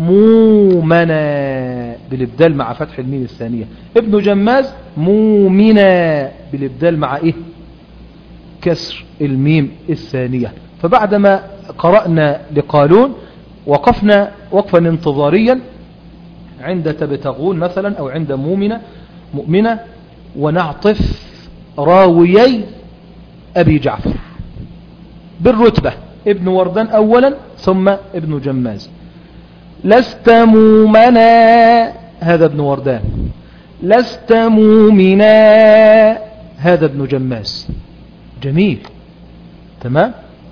مومنا بالابدال مع فتح الميم الثانية. ابن جماز مومنا بالابدال مع كسر الميم الثانية. فبعدما قرأنا لقالون وقفنا وقفا انتظاريا عند تبتغون مثلا أو عند مؤمنة ونعطف راويي أبي جعفر بالرتبة، ابن وردان أولا ثم ابن جماز. لست مؤمنا هذا ابن وردان، لست مؤمنا هذا ابن جماز. جميل، تمام.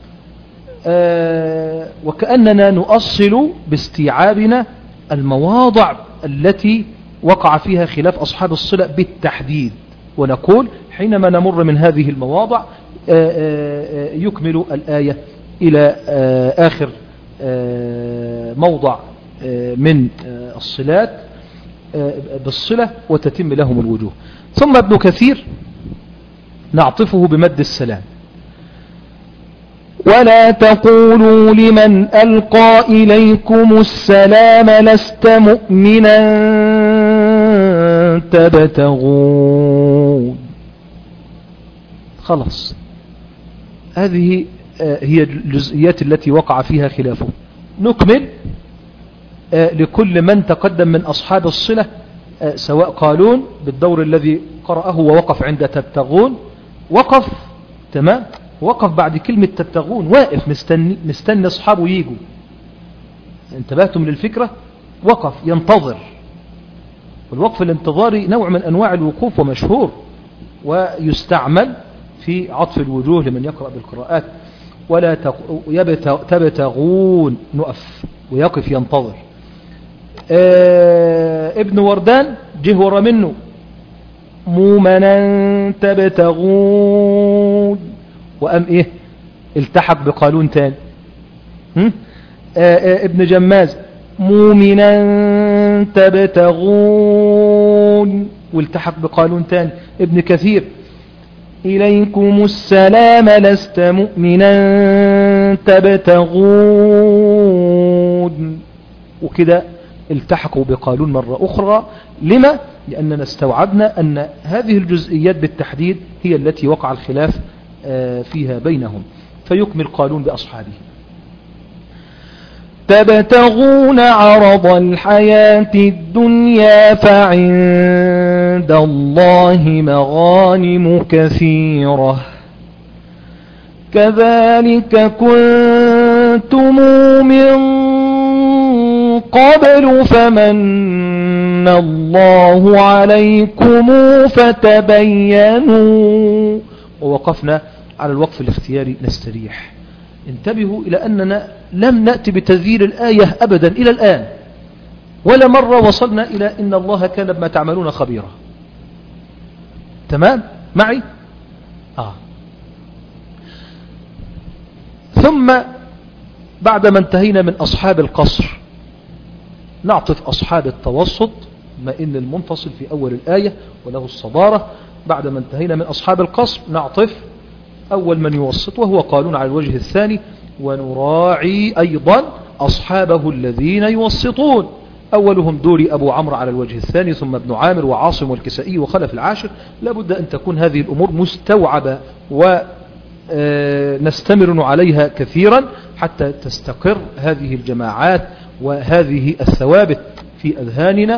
وكأننا نؤصل باستيعابنا المواضع التي وقع فيها خلاف أصحاب الصلة بالتحديد، ونقول حينما نمر من هذه المواضع يكمل الآية إلى آخر موضع من الصلات بالصلة وتتم لهم الوجوه. ثم ابن كثير نعطفه بمد السلام. ولا تقولوا لمن ألقى إليكم السلام لست مؤمنا تبتغون. خلاص، هذه هي الجزئيات التي وقع فيها خلافه. نكمل لكل من تقدم من أصحاب الصلة، سواء قالون بالدور الذي قرأه ووقف عند تبتغون وقف، تمام، وقف بعد كلمة تبتغون، واقف مستني أصحابه ييجوا. انتبهتم للفكرة؟ وقف ينتظر، والوقف الانتظاري نوع من أنواع الوقوف ومشهور، ويستعمل في عطف الوجوه لمن يقرأ بالقراءات. ولا تبتغون، نقف ويقف ينتظر. ابن وردان جه ورا منه مومنا تبتغون، وقام ايه التحق بقالون تاني. ابن جماز مؤمنا تبتغون والتحق بقالون تاني. ابن كثير إليكم السلام لست مؤمنا تبتغون، وكده التحقوا بقالون مرة أخرى. لما؟ لأننا استوعبنا أن هذه الجزئيات بالتحديد هي التي وقع الخلاف فيها بينهم. فيكمل قالون بأصحابه: تبتغون عرض الحياة الدنيا فعند الله مغانم كثيرة كذلك كنتم من قبل فمن الله عليكم فتبينوا. ووقفنا على الوقف الاختياري نستريح. انتبهوا إلى أننا لم نأتي بتذييل الآية أبدا إلى الآن، ولا مرة وصلنا إلى إن الله كان بما تعملون خبيرا. تمام معي؟ ثم بعدما انتهينا من أصحاب القصر نعطف أصحاب التوسط، ما إن المنفصل في أول الآية وله الصدارة. بعدما انتهينا من أصحاب القصر نعطف أول من يوسط وهو قالون على الوجه الثاني، ونراعي أيضا أصحابه الذين يوسطون. أولهم دوري أبو عمرو على الوجه الثاني، ثم ابن عامر وعاصم والكسائي وخلف العاشر. لابد أن تكون هذه الأمور مستوعبة ونستمر عليها كثيرا حتى تستقر هذه الجماعات وهذه الثوابت في أذهاننا،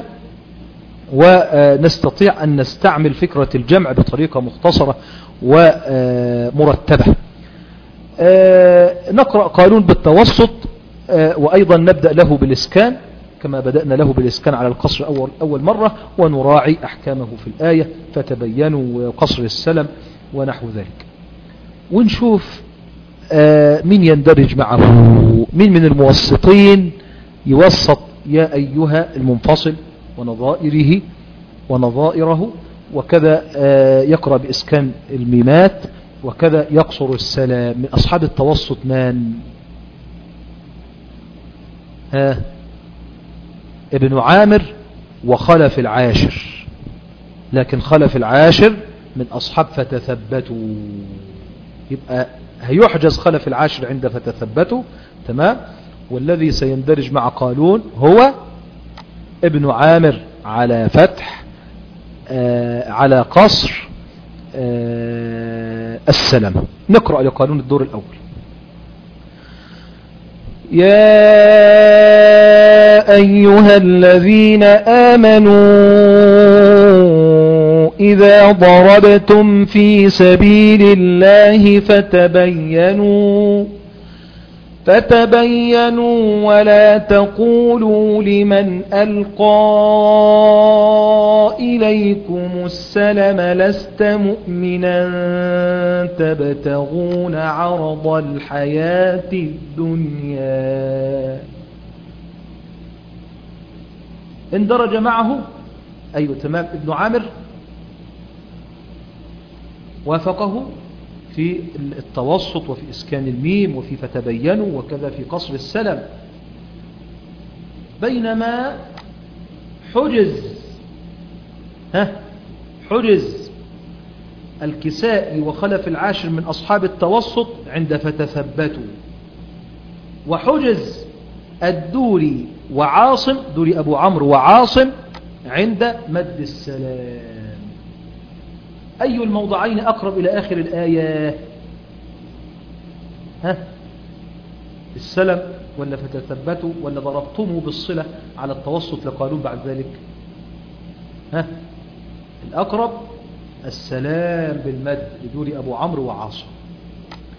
ونستطيع أن نستعمل فكرة الجمع بطريقة مختصرة ومرتبة. نقرأ قانون بالتوسط، وأيضا نبدأ له بالإسكان كما بدأنا له بالإسكان على القصر أول مرة، ونراعي أحكامه في الآية فتبينوا وقصر السلم ونحو ذلك. ونشوف مين يندرج معه، مين من الموسطين يوسط يا أيها المنفصل ونظائره، وكذا يقرأ بإسكان الميمات، وكذا يقصر السلام. من أصحاب التوسط من؟ ابن عامر وخلف العاشر، لكن خلف العاشر من أصحاب فتثبتوا، يبقى هيحجز خلف العاشر عند فتثبتوا. تمام. والذي سيندرج مع قالون هو ابن عامر على فتح على قصر السلام. نقرأ لقانون الدور الأول: يا أيها الذين آمنوا إذا ضربتم في سبيل الله فتبينوا ولا تقولوا لمن ألقى إليكم السلم لست مؤمنا تبتغون عرض الحياة الدنيا. اندرج معه أيوة تمام ابن عامر وافقه في التوسط وفي إسكان الميم وفي فتبينوا وكذا في قصر السلم، بينما حجز الكسائي وخلف العاشر من أصحاب التوسط عند فتثبتوا، وحجز الدوري وعاصم، دوري أبو عمرو وعاصم عند مد السلام. أي الموضعين أقرب إلى آخر الآية؟ السلم ولا فتثبتوا ولا ضربتموا بالصلة على التوسط لقالون بعد ذلك؟ الأقرب السلام بالمد لدور أبو عمرو وعاصم.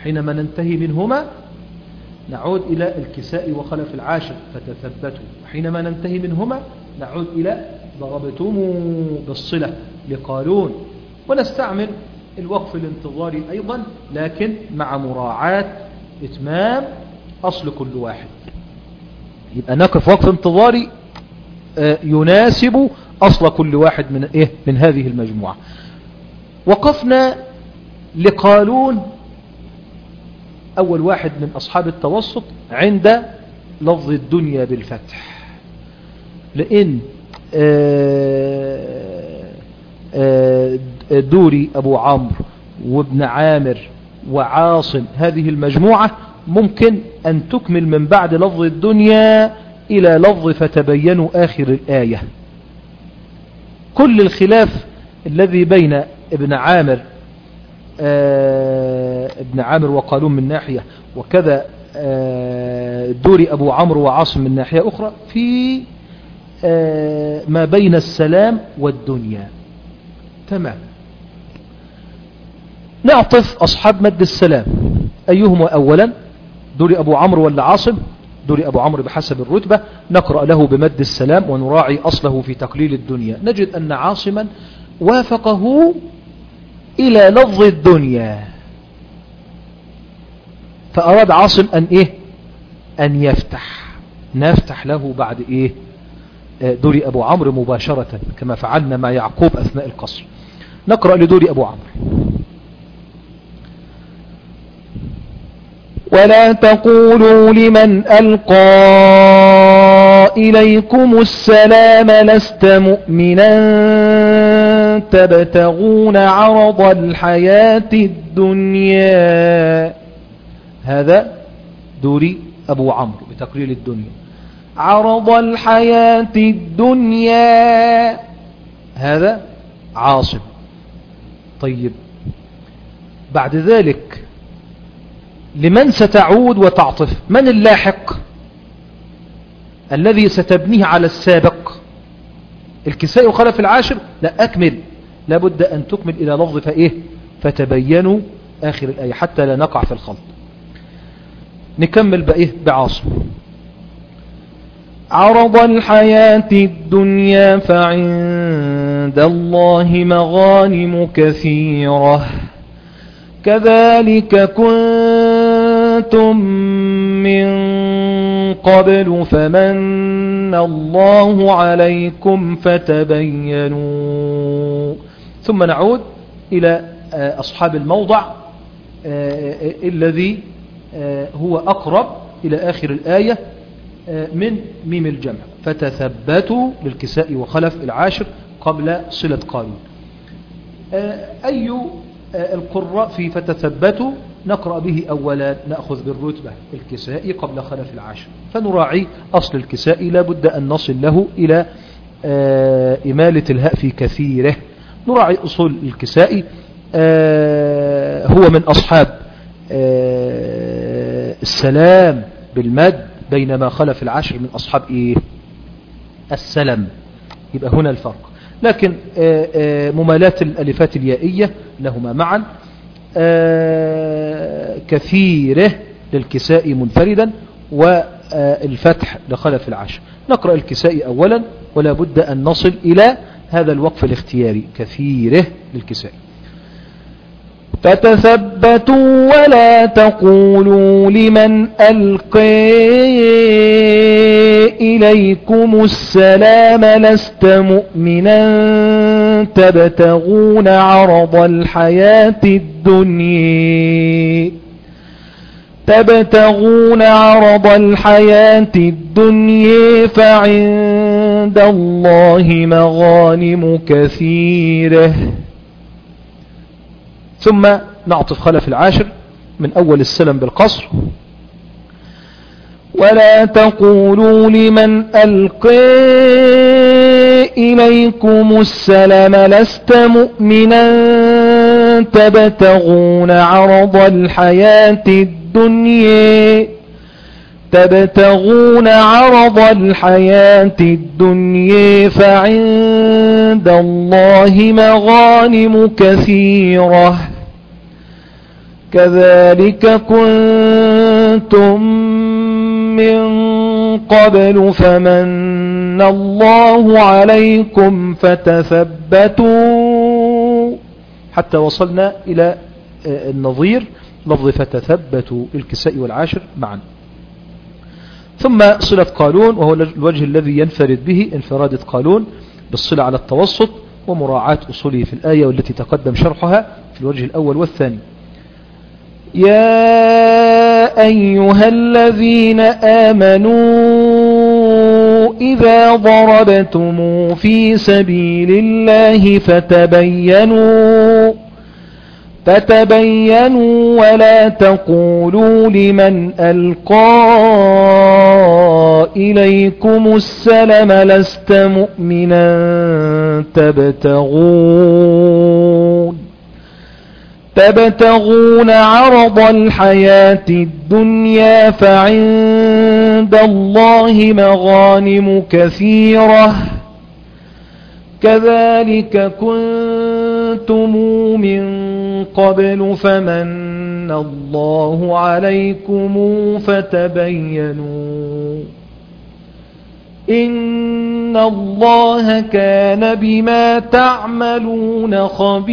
حينما ننتهي منهما نعود إلى الكساء وخلف العاشر فتثبتوا، وحينما ننتهي منهما نعود إلى ضربتم بالصلة لقالون، ونستعمل الوقف الانتظاري أيضا لكن مع مراعاة إتمام أصل كل واحد. يبقى نقف وقف انتظاري يناسب أصل كل واحد من هذه المجموعة. وقفنا لقالون أول واحد من أصحاب التوسط عند لفظ الدنيا بالفتح، لأن دوري أبو عمرو وابن عامر وعاصم هذه المجموعة ممكن أن تكمل من بعد لفظ الدنيا إلى لفظ فتبينوا آخر الآية. كل الخلاف الذي بين ابن عامر وقالون من ناحية، وكذا دوري أبو عمرو وعاصم من ناحية أخرى في ما بين السلام والدنيا. تمام. نعطف أصحاب مد السلام أيهم أولا، دوري أبو عمرو ولا عاصم؟ دوري أبو عمرو بحسب الرتبة نقرأ له بمد السلام ونراعي أصله في تقليل الدنيا. نجد أن عاصما وافقه إلى لفظ الدنيا، فأراد عاصم أن يفتح، نفتح له بعد دوري أبو عمرو مباشرة كما فعلنا مع يعقوب أثناء القصر. نقرأ لدوري أبو عمرو: ولا تقولوا لمن ألقى إليكم السلام لست مؤمنا تبتغون عرض الحياة الدنيا. هذا دوري أبو عمرو بتقليل الدنيا. عرض الحياة الدنيا هذا عاصم. طيب بعد ذلك لمن ستعود وتعطف؟ من اللاحق الذي ستبنيه على السابق؟ الكساء وخلف العاشر؟ لا، أكمل، لابد أن تكمل إلى لفظ فتبينوا آخر الآية حتى لا نقع في الخلط. نكمل بعاصم: عرض الحياة الدنيا فعند الله مغانم كثيرة كذلك كنتم من قبل فمن الله عليكم فتبينوا. ثم نعود إلى أصحاب الموضع الذي هو أقرب إلى آخر الآية من ميم الجمع، فتثبتوا للكساء وخلف العاشر قبل صلة قالون. أي القراء في فتثبتوا نقرأ به أولا؟ نأخذ بالرتبة الكساء قبل خلف العاشر، فنراعي أصل الكساء لا بد أن نصل له إلى إمالة الهاء في كثيره. نراعي أصول الكساء، هو من أصحاب السلام بالمد، بينما خلف العاشر من أصحاب السلم. يبقى هنا الفرق. لكن ممالاة الألفات اليائية لهما معا، كثيره للكساء منفردا والفتح لخلف العاشر. نقرأ الكساء أولا ولا بد أن نصل إلى هذا الوقف الاختياري، كثيره للكساء. فتثبتوا ولا تقولوا لمن ألقي إليكم السلام لست مؤمنا تبتغون عرض الحياة الدنيا فعند الله مغانم كثيرة. ثم نعطف خلف العاشر من أول السلم بالقصر: ولا تقولوا لمن ألقي إليكم السلام لست مؤمنا تبتغون عرض الحياة الدنيا فعند الله مغانم كثيرة كذلك كنتم من قبل فمن الله عليكم فتثبتوا، حتى وصلنا إلى النظير لفظ فتثبتوا الكساء والعاشر معا. ثم صلة قالون، وهو الوجه الذي ينفرد به انفرادة قالون بالصلة على التوسط ومراعاة أصوله في الآية والتي تقدم شرحها في الوجه الأول والثاني. يا أيها الذين آمنوا إذا ضربتم في سبيل الله فتبينوا ولا تقولوا لمن ألقى إليكم السلم لست مؤمنا تبتغون عرض الحياة الدنيا فعند الله مغانم كثيرة كذلك كنتم من قبل فمن الله عليكم فتبينوا إن الله كان بما تعملون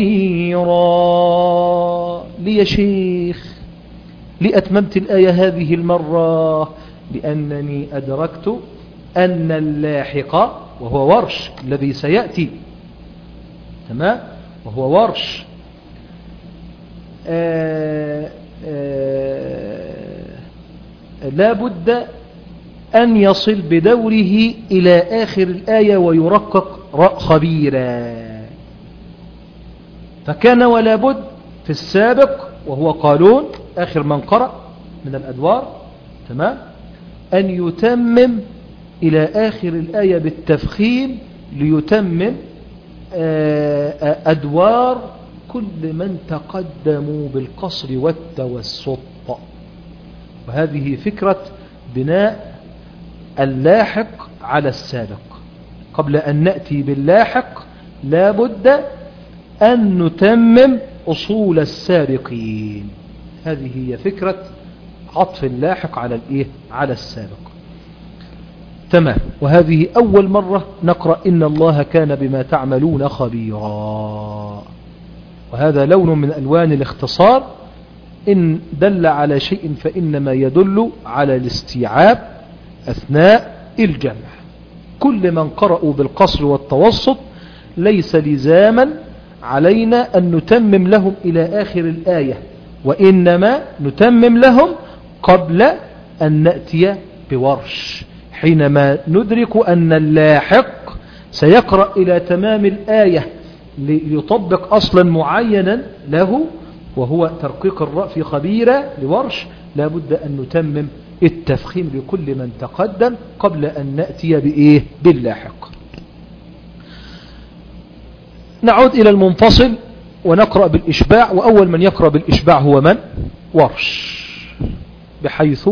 خبيرا. لي يا شيخ لأتممت الآية هذه المرة لأنني أدركت أن اللاحق وهو ورش الذي سيأتي تمام وهو ورش لا بد أن يصل بدوره إلى آخر الآية ويرقق خبيرا. فكان ولا بد في السابق وهو قالون آخر من قرأ من الأدوار تمام أن يتمم إلى آخر الآية بالتفخيم ليتمم أدوار كل من تقدموا بالقصر والتوسط. وهذه فكرة بناء اللاحق على السابق. قبل أن نأتي باللاحق لا بد أن نتمم أصول السابقين. هذه هي فكرة عطف اللاحق على السابق تمام. وهذه أول مرة نقرأ إن الله كان بما تعملون خبيرا، وهذا لون من ألوان الاختصار. إن دل على شيء فإنما يدل على الاستيعاب أثناء الجمع. كل من قرأوا بالقصر والتوسط ليس لزاما علينا أن نتمم لهم إلى آخر الآية، وإنما نتمم لهم قبل أن نأتي بورش حينما ندرك أن اللاحق سيقرأ إلى تمام الآية ليطبق أصلا معينا له وهو ترقيق الراء في خبيرة لورش. لا بد أن نتمم التفخيم لكل من تقدم قبل أن نأتي باللاحق. نعود إلى المنفصل ونقرأ بالإشباع. وأول من يقرأ بالإشباع هو من؟ ورش، بحيث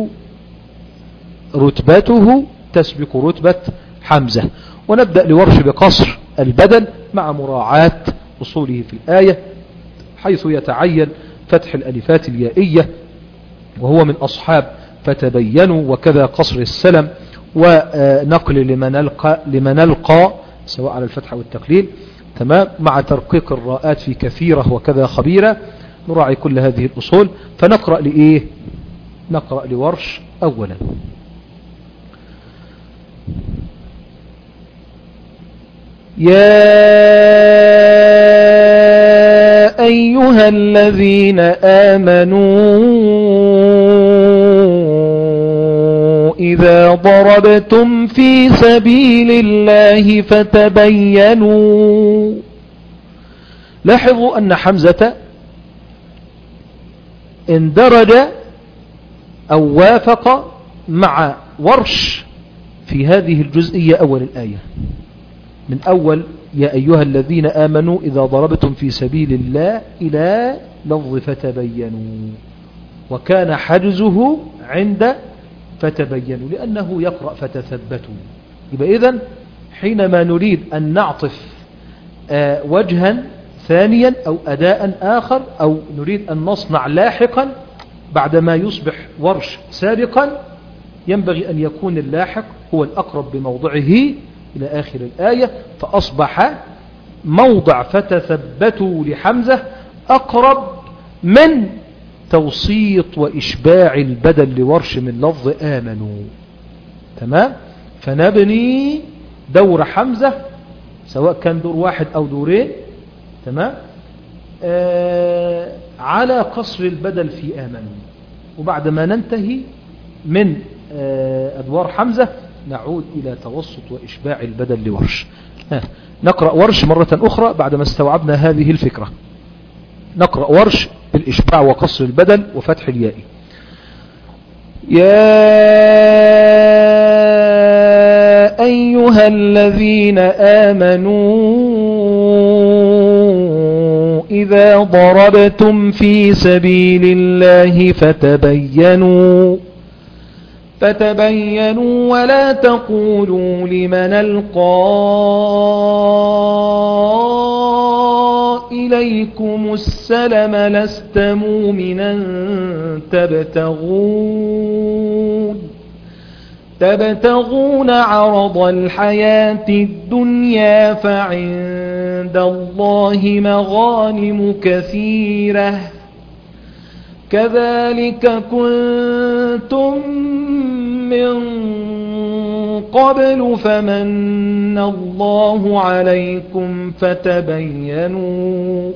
رتبته تسبق رتبة حمزة. ونبدأ لورش بقصر البدل مع مراعاة أصوله في الآية، حيث يتعين فتح الألفات اليائية وهو من أصحاب فتبينوا، وكذا قصر السلم ونقل لمن ألقى سواء على الفتح والتقليل تمام، مع ترقيق الراءات في كثيرة وكذا خبيرة. نراعي كل هذه الأصول. فنقرأ لإيه؟ نقرأ لورش أولا. يا أيها الذين آمنوا إذا ضربتم في سبيل الله فتبينوا. لاحظوا أن حمزة اندرج أو وافق مع ورش في هذه الجزئية أول الآية، من أول يا أيها الذين آمنوا إذا ضربتم في سبيل الله إلى لفظ فتبينوا، وكان حجزه عند فتبينوا لأنه يقرأ فتثبتوا. يبقى إذن حينما نريد أن نعطف وجها ثانيا أو أداء آخر أو نريد أن نصنع لاحقا بعدما يصبح ورش سابقا، ينبغي أن يكون اللاحق هو الأقرب بموضعه إلى آخر الآية، فأصبح موضع فتثبتوا لحمزة أقرب من توسيط وإشباع البدل لورش من لفظ آمنوا. تمام؟ فنبني دور حمزة سواء كان دور واحد أو دورين، تمام، على قصر البدل في آمنوا، وبعد ما ننتهي من أدوار حمزة نعود إلى توسط وإشباع البدل لورش. نقرأ ورش مرة أخرى بعدما استوعبنا هذه الفكرة. نقرأ ورش بالإشباع وقصر البدل وفتح الياء. يا أيها الذين آمنوا إذا ضربتم في سبيل الله فتبينوا ولا تقولوا لمن ألقى إليكم السلم لست مؤمنا تبتغون عرض الحياة الدنيا فعند الله مغانم كثيرة كذلك كنتم من قبل فمن الله عليكم فتبينوا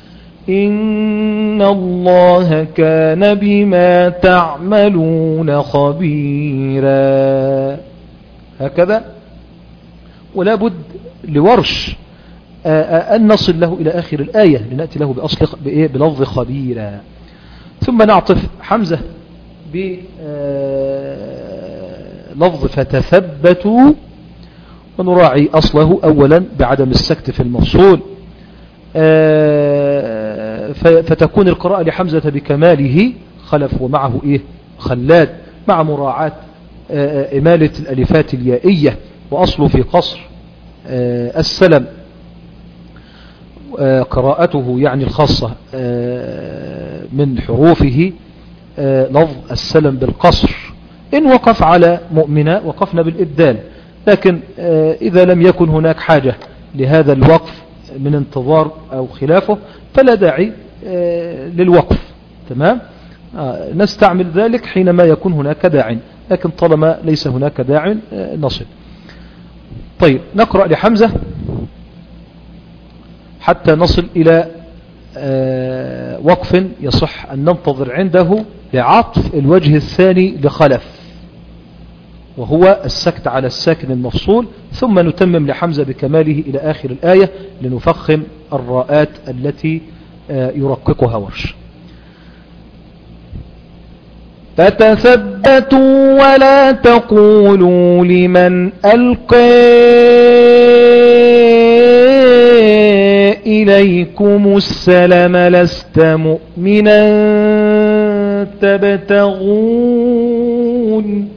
إن الله كان بما تعملون خبيرا. هكذا، ولا بد لورش أن نصل له إلى آخر الآية لنأتي له بلفظ خبيرا، ثم نعطف حمزة بلفظ فتثبتوا ونراعي أصله أولا بعدم السكت في الموصول، فتكون القراءة لحمزة بكماله خلف ومعه خلاد مع مراعاة إمالة الألفات اليائية، وأصله في قصر السلم قراءته يعني الخاصة من حروفه لفظ السلم بالقصر. إن وقف على مؤمنة وقفنا بالإبدال، لكن إذا لم يكن هناك حاجة لهذا الوقف من انتظار أو خلافه فلا داعي للوقف. تمام؟ نستعمل ذلك حينما يكون هناك داع، لكن طالما ليس هناك داع نصل. طيب، نقرأ لحمزة حتى نصل إلى وقف يصح أن ننتظر عنده لعطف الوجه الثاني لخلف، وهو السكت على الساكن المفصول، ثم نتمم لحمزة بكماله إلى آخر الآية لنفخم الراءات التي يرققها ورش. فتثبتوا ولا تقولوا لمن ألقى إليكم السلم لست مؤمنا تبتغون.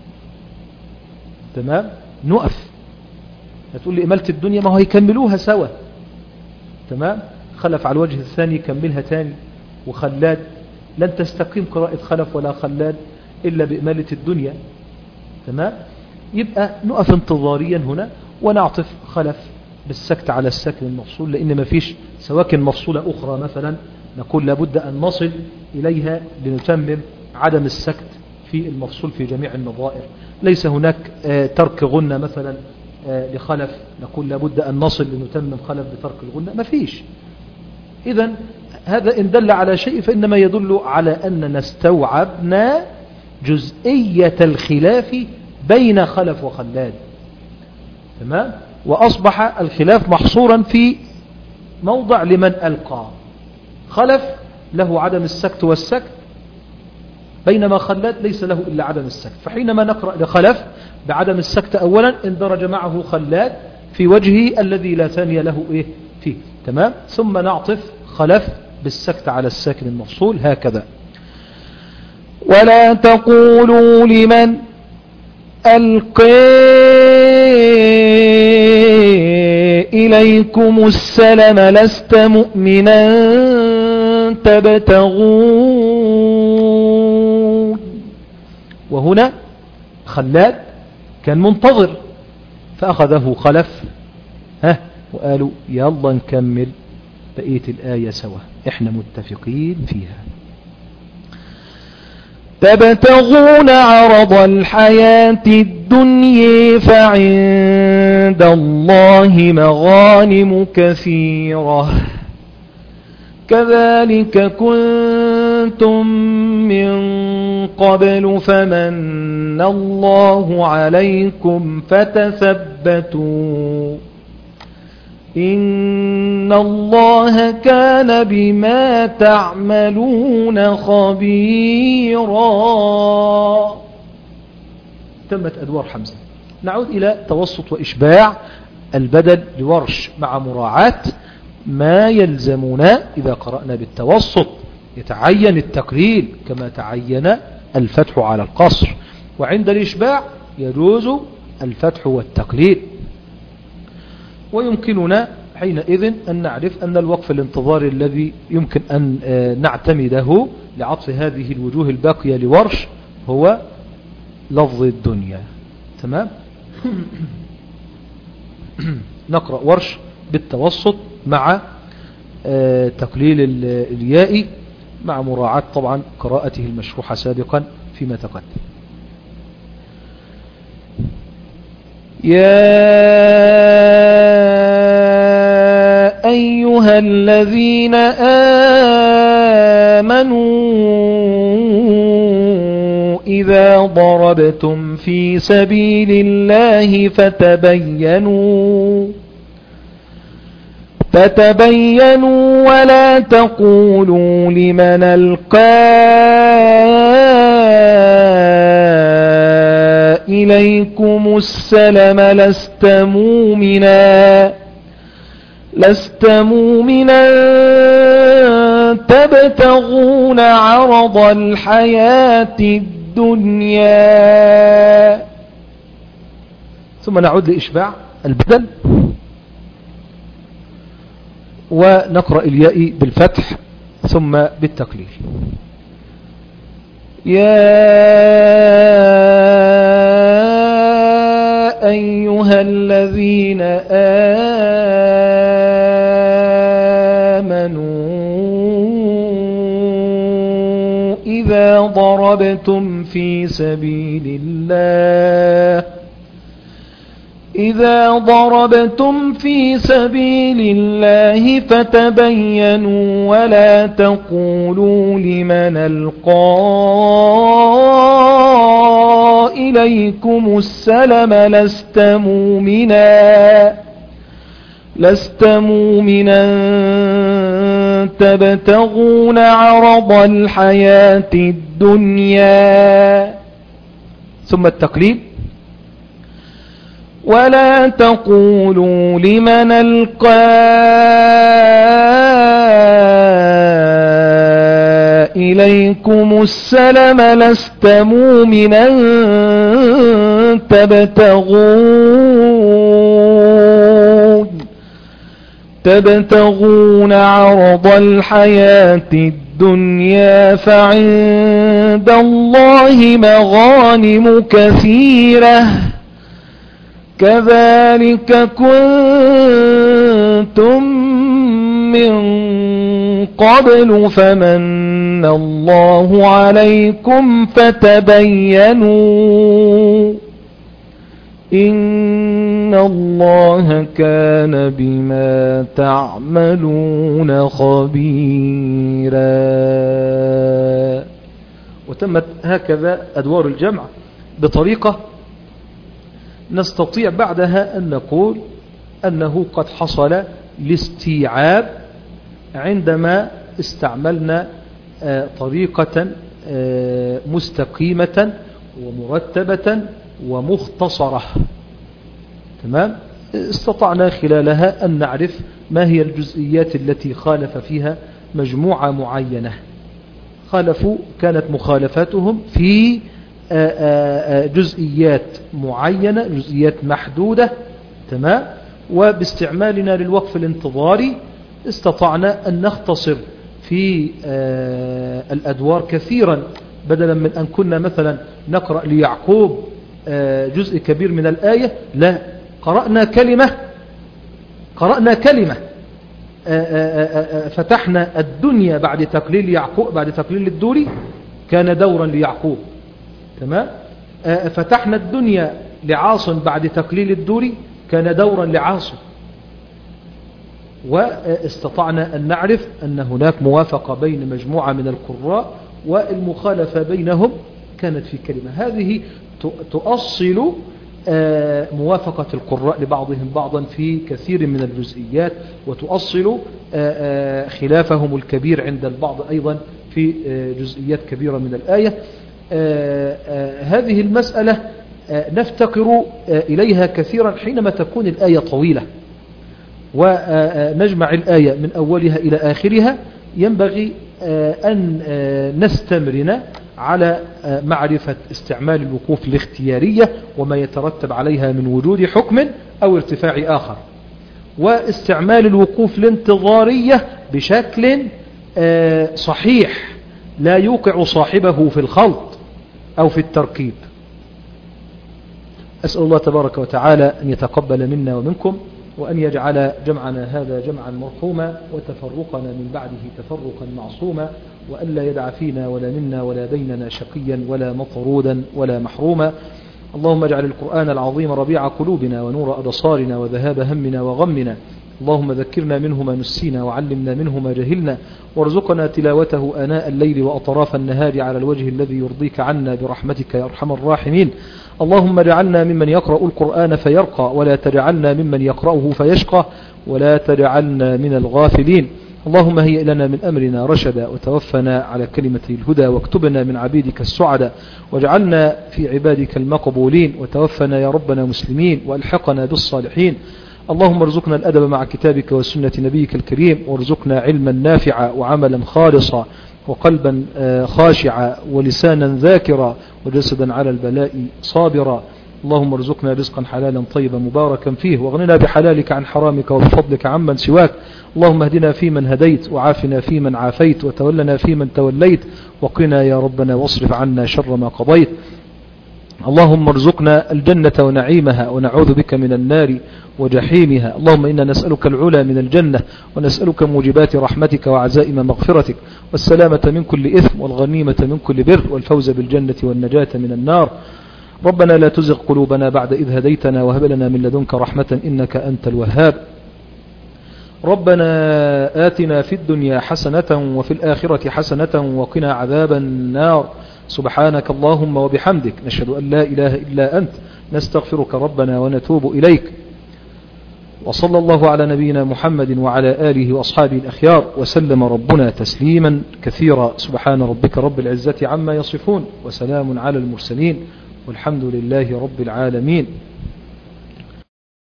تمام؟ نقف. هتقول لي إمالة الدنيا، ما هو يكملوها سوا. تمام؟ خلف على الوجه الثاني كملها تاني، وخلاد لن تستقيم قراءة خلف ولا خلاد إلا بإمالة الدنيا. تمام؟ يبقى نقف انتظاريا هنا ونعطف خلف بالسكت على الساكن المفصول، لأن ما فيش سواكن مفصولة أخرى مثلا نقول لابد أن نصل إليها لنتمم عدم السكت في المفصول في جميع النظائر. ليس هناك ترك غنة مثلا لخلف نقول لابد أن نصل لنتمم خلف بترك الغنة، ما فيش. إذن هذا إن دل على شيء فإنما يدل على أننا استوعبنا جزئية الخلاف بين خلف وخلاد. تمام؟ وأصبح الخلاف محصورا في موضع لمن ألقى. خلف له عدم السكت والسكت، بينما خلاد ليس له إلا عدم السكت، فحينما نقرأ لخلف بعدم السكت أولا اندرج معه خلاد في وجهه الذي لا ثاني له فيه. تمام؟ ثم نعطف خلف بالسكت على الساكن المفصول هكذا. ولا تقولوا لمن ألقى إليكم السلم لست مؤمنا تبتغون. وهنا خلاد كان منتظر فأخذه خلف وقالوا يلا نكمل بقية الآية سوا، احنا متفقين فيها. تبتغون عرض الحياة الدنيا فعند الله مغانم كثيرة كذلك كنتم من قبل فمن الله عليكم فتثبتوا إن الله كان بما تعملون خبيرا. تمت أدوار حمزة. نعود إلى توسط وإشباع البدل لورش مع مراعاة ما يلزمنا. إذا قرأنا بالتوسط يتعين التقليل كما تعين الفتح على القصر، وعند الإشباع يجوز الفتح والتقليل. ويمكننا حينئذ أن نعرف أن الوقف الانتظاري الذي يمكن أن نعتمده لعطف هذه الوجوه الباقية لورش هو لفظ الدنيا. تمام. نقرأ ورش بالتوسط مع تقليل الياء مع مراعاة طبعا قراءته المشروحة سابقا فيما تقدم. يا أيها الذين آمنوا إذا ضربتم في سبيل الله فتبينوا ولا تقولوا لمن ألقى إليكم السلم لست مؤمنا تبتغون عرض الحياة الدنيا. ثم نعود لإشباع البدل ونقرأ الياء بالفتح ثم بالتقليل. يا أيها الذين آمنوا إذا ضربتم في سبيل الله فتبينوا ولا تقولوا لمن ألقى إليكم السلم لست مؤمنا تبتغون عرض الحياة الدنيا. ثم التقليد. ولا تقولوا لمن ألقى إليكم السلم لست مؤمنا تبتغون عرض الحياة الدنيا فعند الله مغانم كثيرة كذلك كنتم من قبل فمن الله عليكم فتبينوا إن الله كان بما تعملون خبيرا. وتمت هكذا أدوار الجمع بطريقة نستطيع بعدها أن نقول أنه قد حصل الاستيعاب عندما استعملنا طريقة مستقيمة ومرتبة ومختصرة. تمام. استطعنا خلالها أن نعرف ما هي الجزئيات التي خالف فيها مجموعة معينة. كانت مخالفاتهم في جزئيات معينة، جزئيات محدودة. تمام. وباستعمالنا للوقف الانتظاري استطعنا أن نختصر في الأدوار كثيرا، بدلا من أن كنا مثلا نقرأ ليعقوب جزء كبير من الآية، لا، قرأنا كلمة فتحنا الدنيا بعد تقليل يعقوب، بعد تقليل الدوري كان دورا ليعقوب، تمام. فتحنا الدنيا لعاصم بعد تقليل الدوري كان دورا لعاصم. واستطعنا أن نعرف أن هناك موافقة بين مجموعة من القراء والمخالفة بينهم كانت في كلمة. هذه تؤصل موافقة القراء لبعضهم بعضا في كثير من الجزئيات، وتؤصل خلافهم الكبير عند البعض أيضا في جزئيات كبيرة من الآية. هذه المسألة نفتقر إليها كثيرا حينما تكون الآية طويلة ونجمع الآية من أولها إلى آخرها. ينبغي أن نستمرنا على معرفة استعمال الوقوف الاختيارية وما يترتب عليها من وجود حكم أو ارتفاع آخر، واستعمال الوقوف الانتظارية بشكل صحيح لا يوقع صاحبه في الخلط أو في التركيب. أسأل الله تبارك وتعالى أن يتقبل منا ومنكم، وأن يجعل جمعنا هذا جمعا مرحوما وتفرقنا من بعده تفرقا معصوما، وأن لا يدع فينا ولا منا ولا بيننا شقيا ولا مطرودا ولا محروما. اللهم اجعل القرآن العظيم ربيع قلوبنا ونور أبصارنا وذهاب همنا وغمنا. اللهم ذكرنا منه ما نسينا وعلمنا منه ما جهلنا، وارزقنا تلاوته آناء الليل وأطراف النهار على الوجه الذي يرضيك عنا برحمتك يا أرحم الراحمين. اللهم اجعلنا ممن يقرأ القرآن فيرقى، ولا تجعلنا ممن يقرأه فيشقى، ولا تجعلنا من الغافلين. اللهم هيئ لنا من أمرنا رشدا، وتوفنا على كلمة الهدى، واكتبنا من عبيدك السعداء، واجعلنا في عبادك المقبولين، وتوفنا يا ربنا مسلمين، والحقنا بالصالحين. اللهم ارزقنا الأدب مع كتابك وسنة نبيك الكريم، وارزقنا علما نافعا وعملا خالصا وقلبا خاشعا ولسانا ذاكرا وجسدا على البلاء صابرا. اللهم ارزقنا رزقا حلالا طيبا مباركا فيه، واغننا بحلالك عن حرامك وبفضلك عمن سواك. اللهم اهدنا فيمن هديت، وعافنا فيمن عافيت، وتولنا فيمن توليت، وقنا يا ربنا واصرف عنا شر ما قضيت. اللهم ارزقنا الجنة ونعيمها، ونعوذ بك من النار وجحيمها. اللهم إنا نسألك العلا من الجنة، ونسألك موجبات رحمتك وعزائم مغفرتك، والسلامة من كل إثم، والغنيمة من كل بر، والفوز بالجنة والنجاة من النار. ربنا لا تزغ قلوبنا بعد إذ هديتنا، وهب لنا من لدنك رحمة إنك أنت الوهاب. ربنا آتنا في الدنيا حسنة وفي الآخرة حسنة وقنا عذاب النار. سبحانك اللهم وبحمدك، نشهد أن لا إله إلا أنت، نستغفرك ربنا ونتوب إليك. وصلى الله على نبينا محمد وعلى آله وأصحابه الأخيار، وسلم ربنا تسليما كثيرا. سبحان ربك رب العزة عما يصفون، وسلام على المرسلين، والحمد لله رب العالمين.